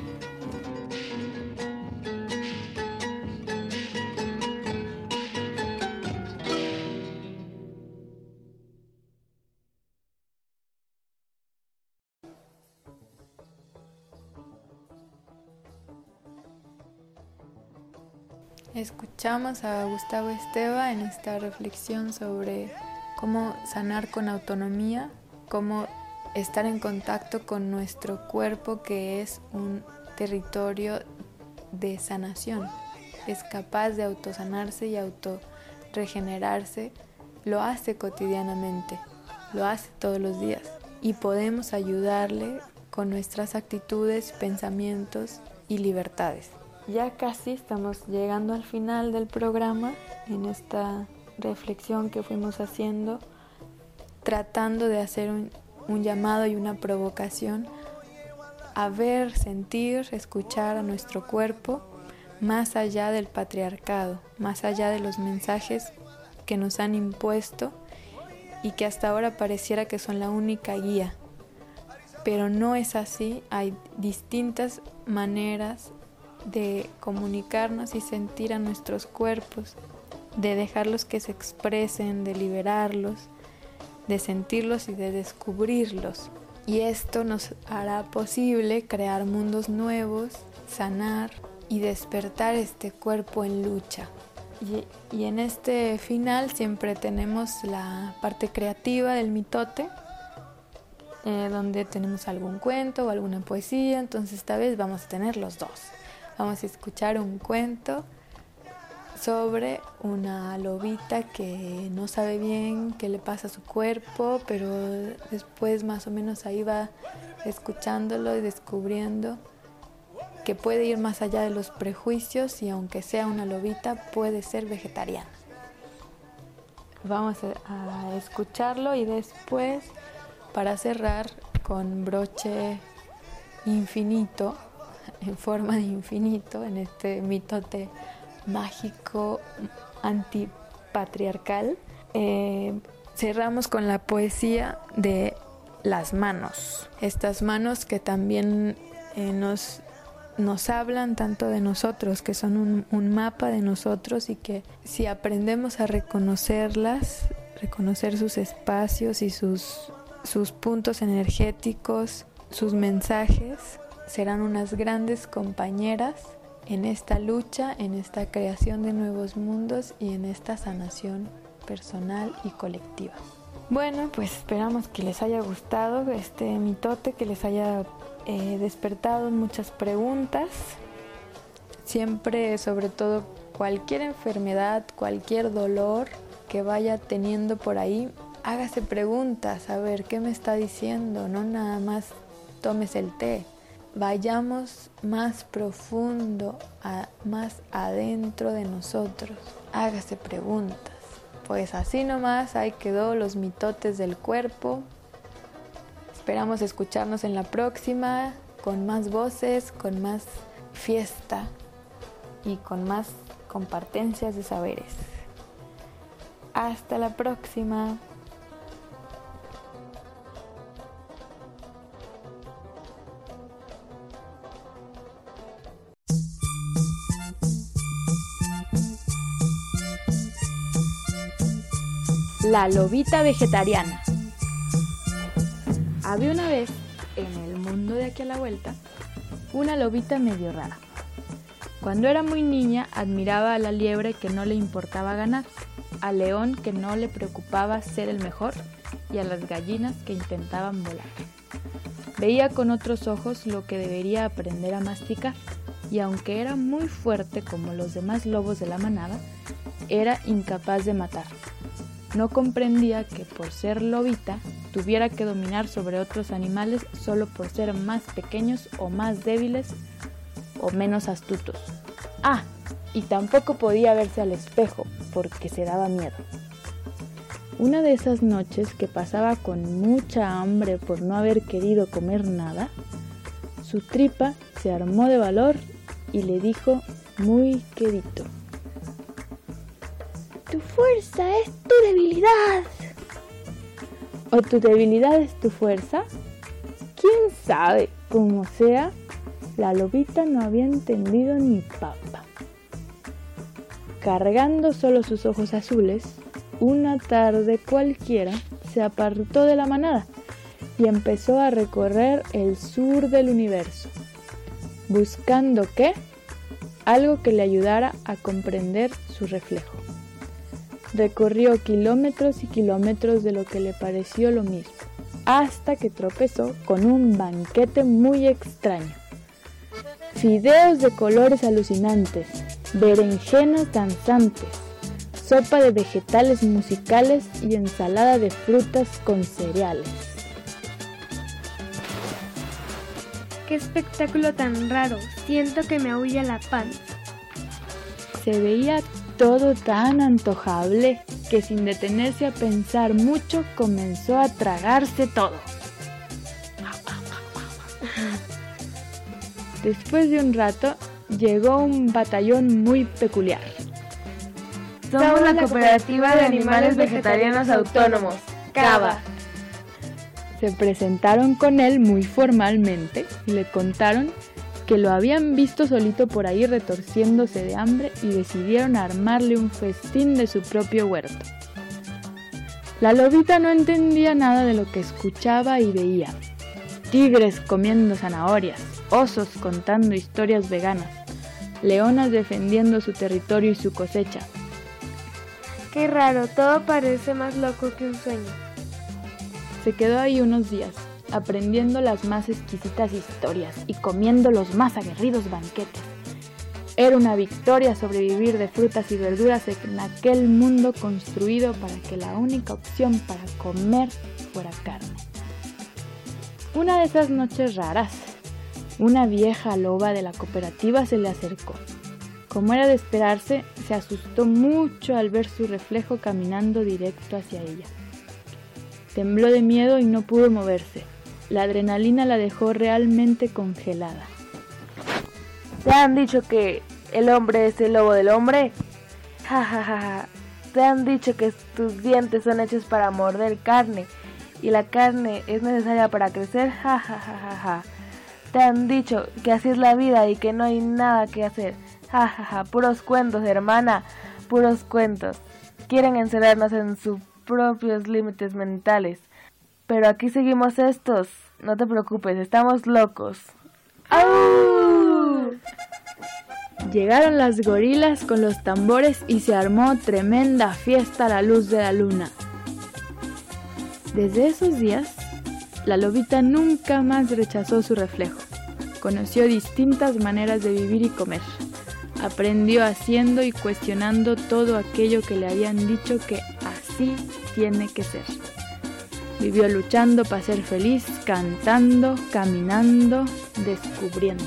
Escuchamos a Gustavo Esteva en esta reflexión sobre cómo sanar con autonomía, cómo estar en contacto con nuestro cuerpo, que es un territorio de sanación. Es capaz de autosanarse y autorregenerarse, lo hace cotidianamente, lo hace todos los días y podemos ayudarle con nuestras actitudes, pensamientos y libertades. Ya casi estamos llegando al final del programa en esta reflexión que fuimos haciendo, tratando de hacer un, un llamado y una provocación a ver, sentir, escuchar a nuestro cuerpo más allá del patriarcado, más allá de los mensajes que nos han impuesto y que hasta ahora pareciera que son la única guía. Pero no es así, hay distintas maneras de comunicarnos y sentir a nuestros cuerpos, de dejarlos que se expresen, de liberarlos, de sentirlos y de descubrirlos. Y esto nos hará posible crear mundos nuevos, sanar y despertar este cuerpo en lucha. Y, y en este final siempre tenemos la parte creativa del mitote, eh, donde tenemos algún cuento o alguna poesía. Entonces esta vez vamos a tener los dos. Vamos a escuchar un cuento sobre una lobita que no sabe bien qué le pasa a su cuerpo, pero después más o menos ahí va escuchándolo y descubriendo que puede ir más allá de los prejuicios y aunque sea una lobita puede ser vegetariana. Vamos a, a escucharlo y después, para cerrar con broche infinito, en forma de infinito, en este mitote mágico antipatriarcal, eh, cerramos con la poesía de las manos. Estas manos que también eh, nos nos hablan tanto de nosotros, que son un, un mapa de nosotros, y que si aprendemos a reconocerlas, reconocer sus espacios y sus, sus puntos energéticos, sus mensajes, serán unas grandes compañeras en esta lucha, en esta creación de nuevos mundos y en esta sanación personal y colectiva. Bueno, pues esperamos que les haya gustado este mitote, que les haya eh, despertado muchas preguntas. Siempre, sobre todo, cualquier enfermedad, cualquier dolor que vaya teniendo por ahí, hágase preguntas, a ver qué me está diciendo, no nada más tomes el té. Vayamos más profundo, a, más adentro de nosotros, hágase preguntas. Pues así nomás, ahí quedó los mitotes del cuerpo. Esperamos escucharnos en la próxima, con más voces, con más fiesta y con más compartencias de saberes. Hasta la próxima. La lobita vegetariana. Había una vez, en el mundo de aquí a la vuelta, una lobita medio rara. Cuando era muy niña, admiraba a la liebre que no le importaba ganar, al león que no le preocupaba ser el mejor y a las gallinas que intentaban volar. Veía con otros ojos lo que debería aprender a masticar, y aunque era muy fuerte como los demás lobos de la manada, era incapaz de matar. No comprendía que por ser lobita tuviera que dominar sobre otros animales solo por ser más pequeños o más débiles o menos astutos. Ah, y tampoco podía verse al espejo porque se daba miedo. Una de esas noches que pasaba con mucha hambre por no haber querido comer nada, su tripa se armó de valor y le dijo muy quedito: Tu fuerza es tu debilidad. ¿O tu debilidad es tu fuerza? ¿Quién sabe? Como sea, la lobita no había entendido ni papa. Cargando solo sus ojos azules, una tarde cualquiera se apartó de la manada y empezó a recorrer el sur del universo. ¿Buscando qué? Algo que le ayudara a comprender su reflejo. Recorrió kilómetros y kilómetros de lo que le pareció lo mismo, hasta que tropezó con un banquete muy extraño. Fideos de colores alucinantes, berenjenas danzantes, sopa de vegetales musicales y ensalada de frutas con cereales. ¡Qué espectáculo tan raro! Siento que me aúlla la panza. Se veía todo tan antojable que sin detenerse a pensar mucho comenzó a tragarse todo. Después de un rato llegó un batallón muy peculiar. Somos la Cooperativa de Animales Vegetarianos Autónomos, CAVA. Se presentaron con él muy formalmente y le contaron que lo habían visto solito por ahí retorciéndose de hambre y decidieron armarle un festín de su propio huerto. La lobita no entendía nada de lo que escuchaba y veía. Tigres comiendo zanahorias, osos contando historias veganas, leonas defendiendo su territorio y su cosecha. Qué raro, todo parece más loco que un sueño. Se quedó ahí unos días, aprendiendo las más exquisitas historias y comiendo los más aguerridos banquetes. Era una victoria sobrevivir de frutas y verduras en aquel mundo construido para que la única opción para comer fuera carne. Una de esas noches raras, una vieja loba de la cooperativa se le acercó. Como era de esperarse, se asustó mucho al ver su reflejo caminando directo hacia ella. Tembló de miedo y no pudo moverse. La adrenalina la dejó realmente congelada. ¿Te han dicho que el hombre es el lobo del hombre? Ja, ja, ja, ja. ¿Te han dicho que tus dientes son hechos para morder carne y la carne es necesaria para crecer? Ja, ja, ja, ja, ja. Te han dicho que así es la vida y que no hay nada que hacer. Ja, ja, ja, puros cuentos, hermana, puros cuentos. Quieren encerrarnos en sus propios límites mentales. Pero aquí seguimos estos. No te preocupes, estamos locos. ¡Au! Llegaron las gorilas con los tambores y se armó tremenda fiesta a la luz de la luna. Desde esos días, la lobita nunca más rechazó su reflejo. Conoció distintas maneras de vivir y comer. Aprendió haciendo y cuestionando todo aquello que le habían dicho que así tiene que ser. Vivió luchando para ser feliz, cantando, caminando, descubriendo.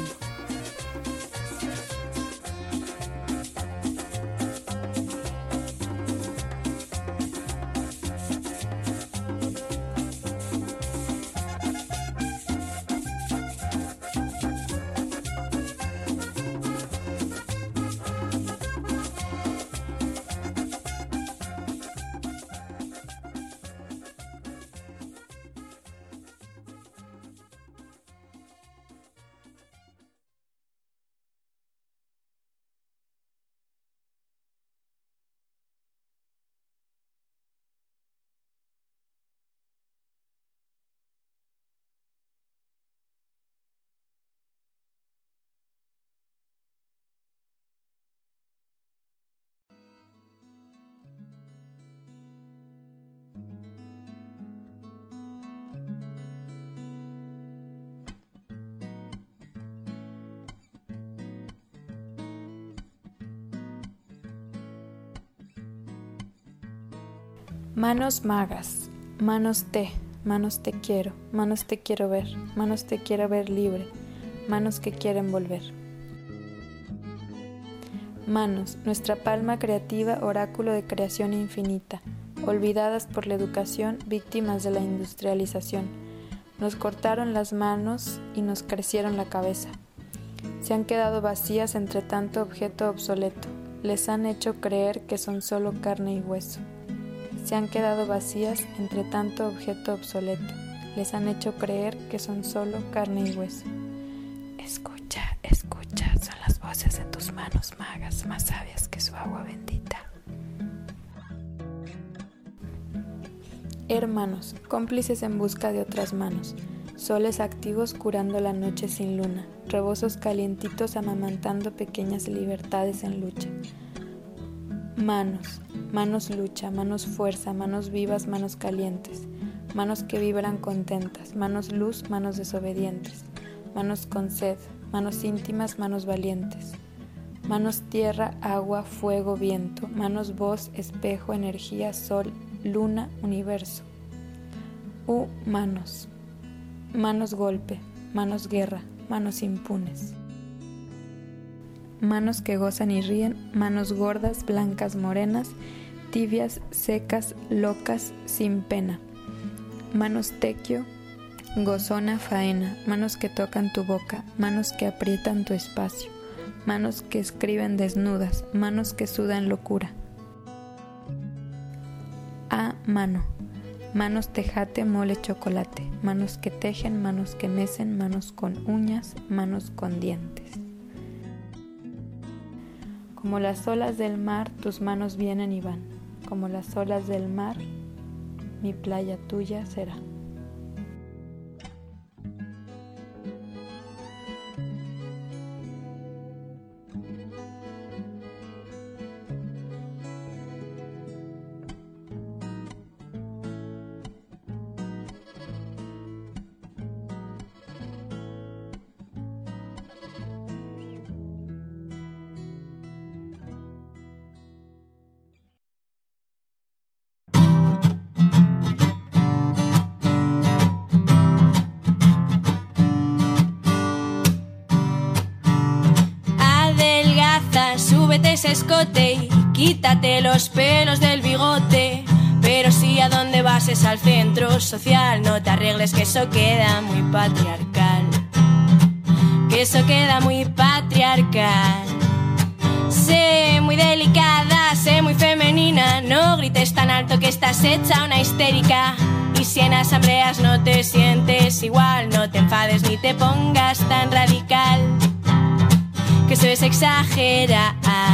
Manos magas, manos te, manos te quiero, manos te quiero ver, manos te quiero ver libre, manos que quieren volver. Manos, nuestra palma creativa, oráculo de creación infinita, olvidadas por la educación, víctimas de la industrialización. Nos cortaron las manos y nos crecieron la cabeza. Se han quedado vacías entre tanto objeto obsoleto. Les han hecho creer que son solo carne y hueso. Se han quedado vacías entre tanto objeto obsoleto. Les han hecho creer que son solo carne y hueso. Escucha, escucha, son las voces de tus manos magas, más sabias que su agua bendita. Hermanos, cómplices en busca de otras manos, soles activos curando la noche sin luna, rebozos calientitos amamantando pequeñas libertades en lucha. Manos, manos lucha, manos fuerza, manos vivas, manos calientes, manos que vibran contentas, manos luz, manos desobedientes, manos con sed, manos íntimas, manos valientes, manos tierra, agua, fuego, viento, manos voz, espejo, energía, sol, luna, universo. U manos, manos golpe, manos guerra, manos impunes. Manos que gozan y ríen, manos gordas, blancas, morenas, tibias, secas, locas, sin pena. Manos tequio, gozona, faena, manos que tocan tu boca, manos que aprietan tu espacio, manos que escriben desnudas, manos que sudan locura. A mano, manos tejate, mole, chocolate, manos que tejen, manos que mecen, manos con uñas, manos con dientes. Como las olas del mar, tus manos vienen y van. Como las olas del mar, mi playa tuya será. Súbete ese escote y quítate los pelos del bigote. Pero si a dónde vas es al centro social, no te arregles que eso queda muy patriarcal. Que eso queda muy patriarcal. Sé muy delicada, sé muy femenina, no grites tan alto que estás hecha una histérica. Y si en asambleas no te sientes igual, no te enfades ni te pongas tan radical, que eso es exagerar.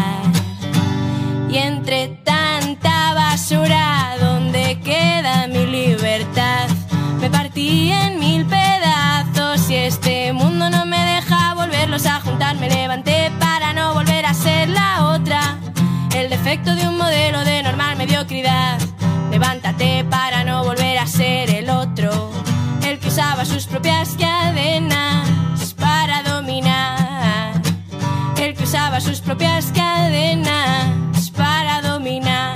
Y entre tanta basura, ¿dónde queda mi libertad? Me partí en mil pedazos y este mundo no me deja volverlos a juntar. Me levanté para no volver a ser la otra, el defecto de un modelo de normal mediocridad. Levántate para no volver a ser el otro, el que usaba sus propias cadenas para dominar, el que usaba sus propias cadenas para dominar.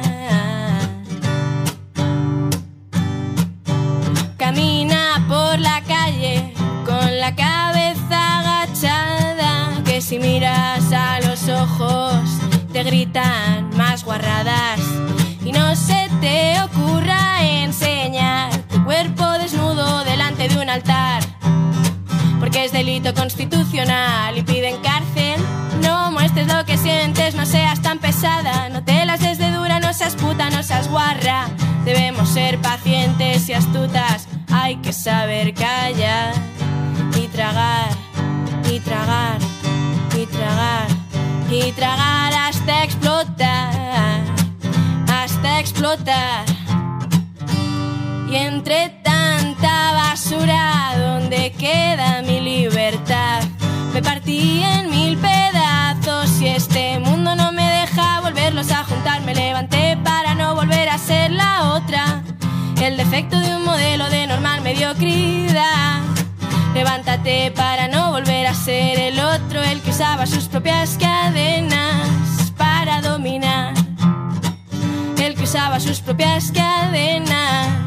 Camina por la calle con la cabeza agachada, que si miras a los ojos te gritan más guarradas. Y no se te ocurra enseñar tu cuerpo desnudo delante de un altar, porque es delito constitucional y piden cárcel. No muestres lo que sientes, no seas tan pesada, no te las des de dura, no seas puta, no seas guarra. Debemos ser pacientes y astutas, hay que saber callar y tragar, y tragar, y tragar, y tragar hasta explotar, hasta explotar. Y entre tanta basura, ¿dónde queda mi libertad? Me partí en mil pedazos y este mundo no me deja volverlos a juntar. Me levanté para no volver a ser la otra, el defecto de un modelo de normal mediocridad. Levántate para no volver a ser el otro, el que usaba sus propias cadenas para dominar, el que usaba sus propias cadenas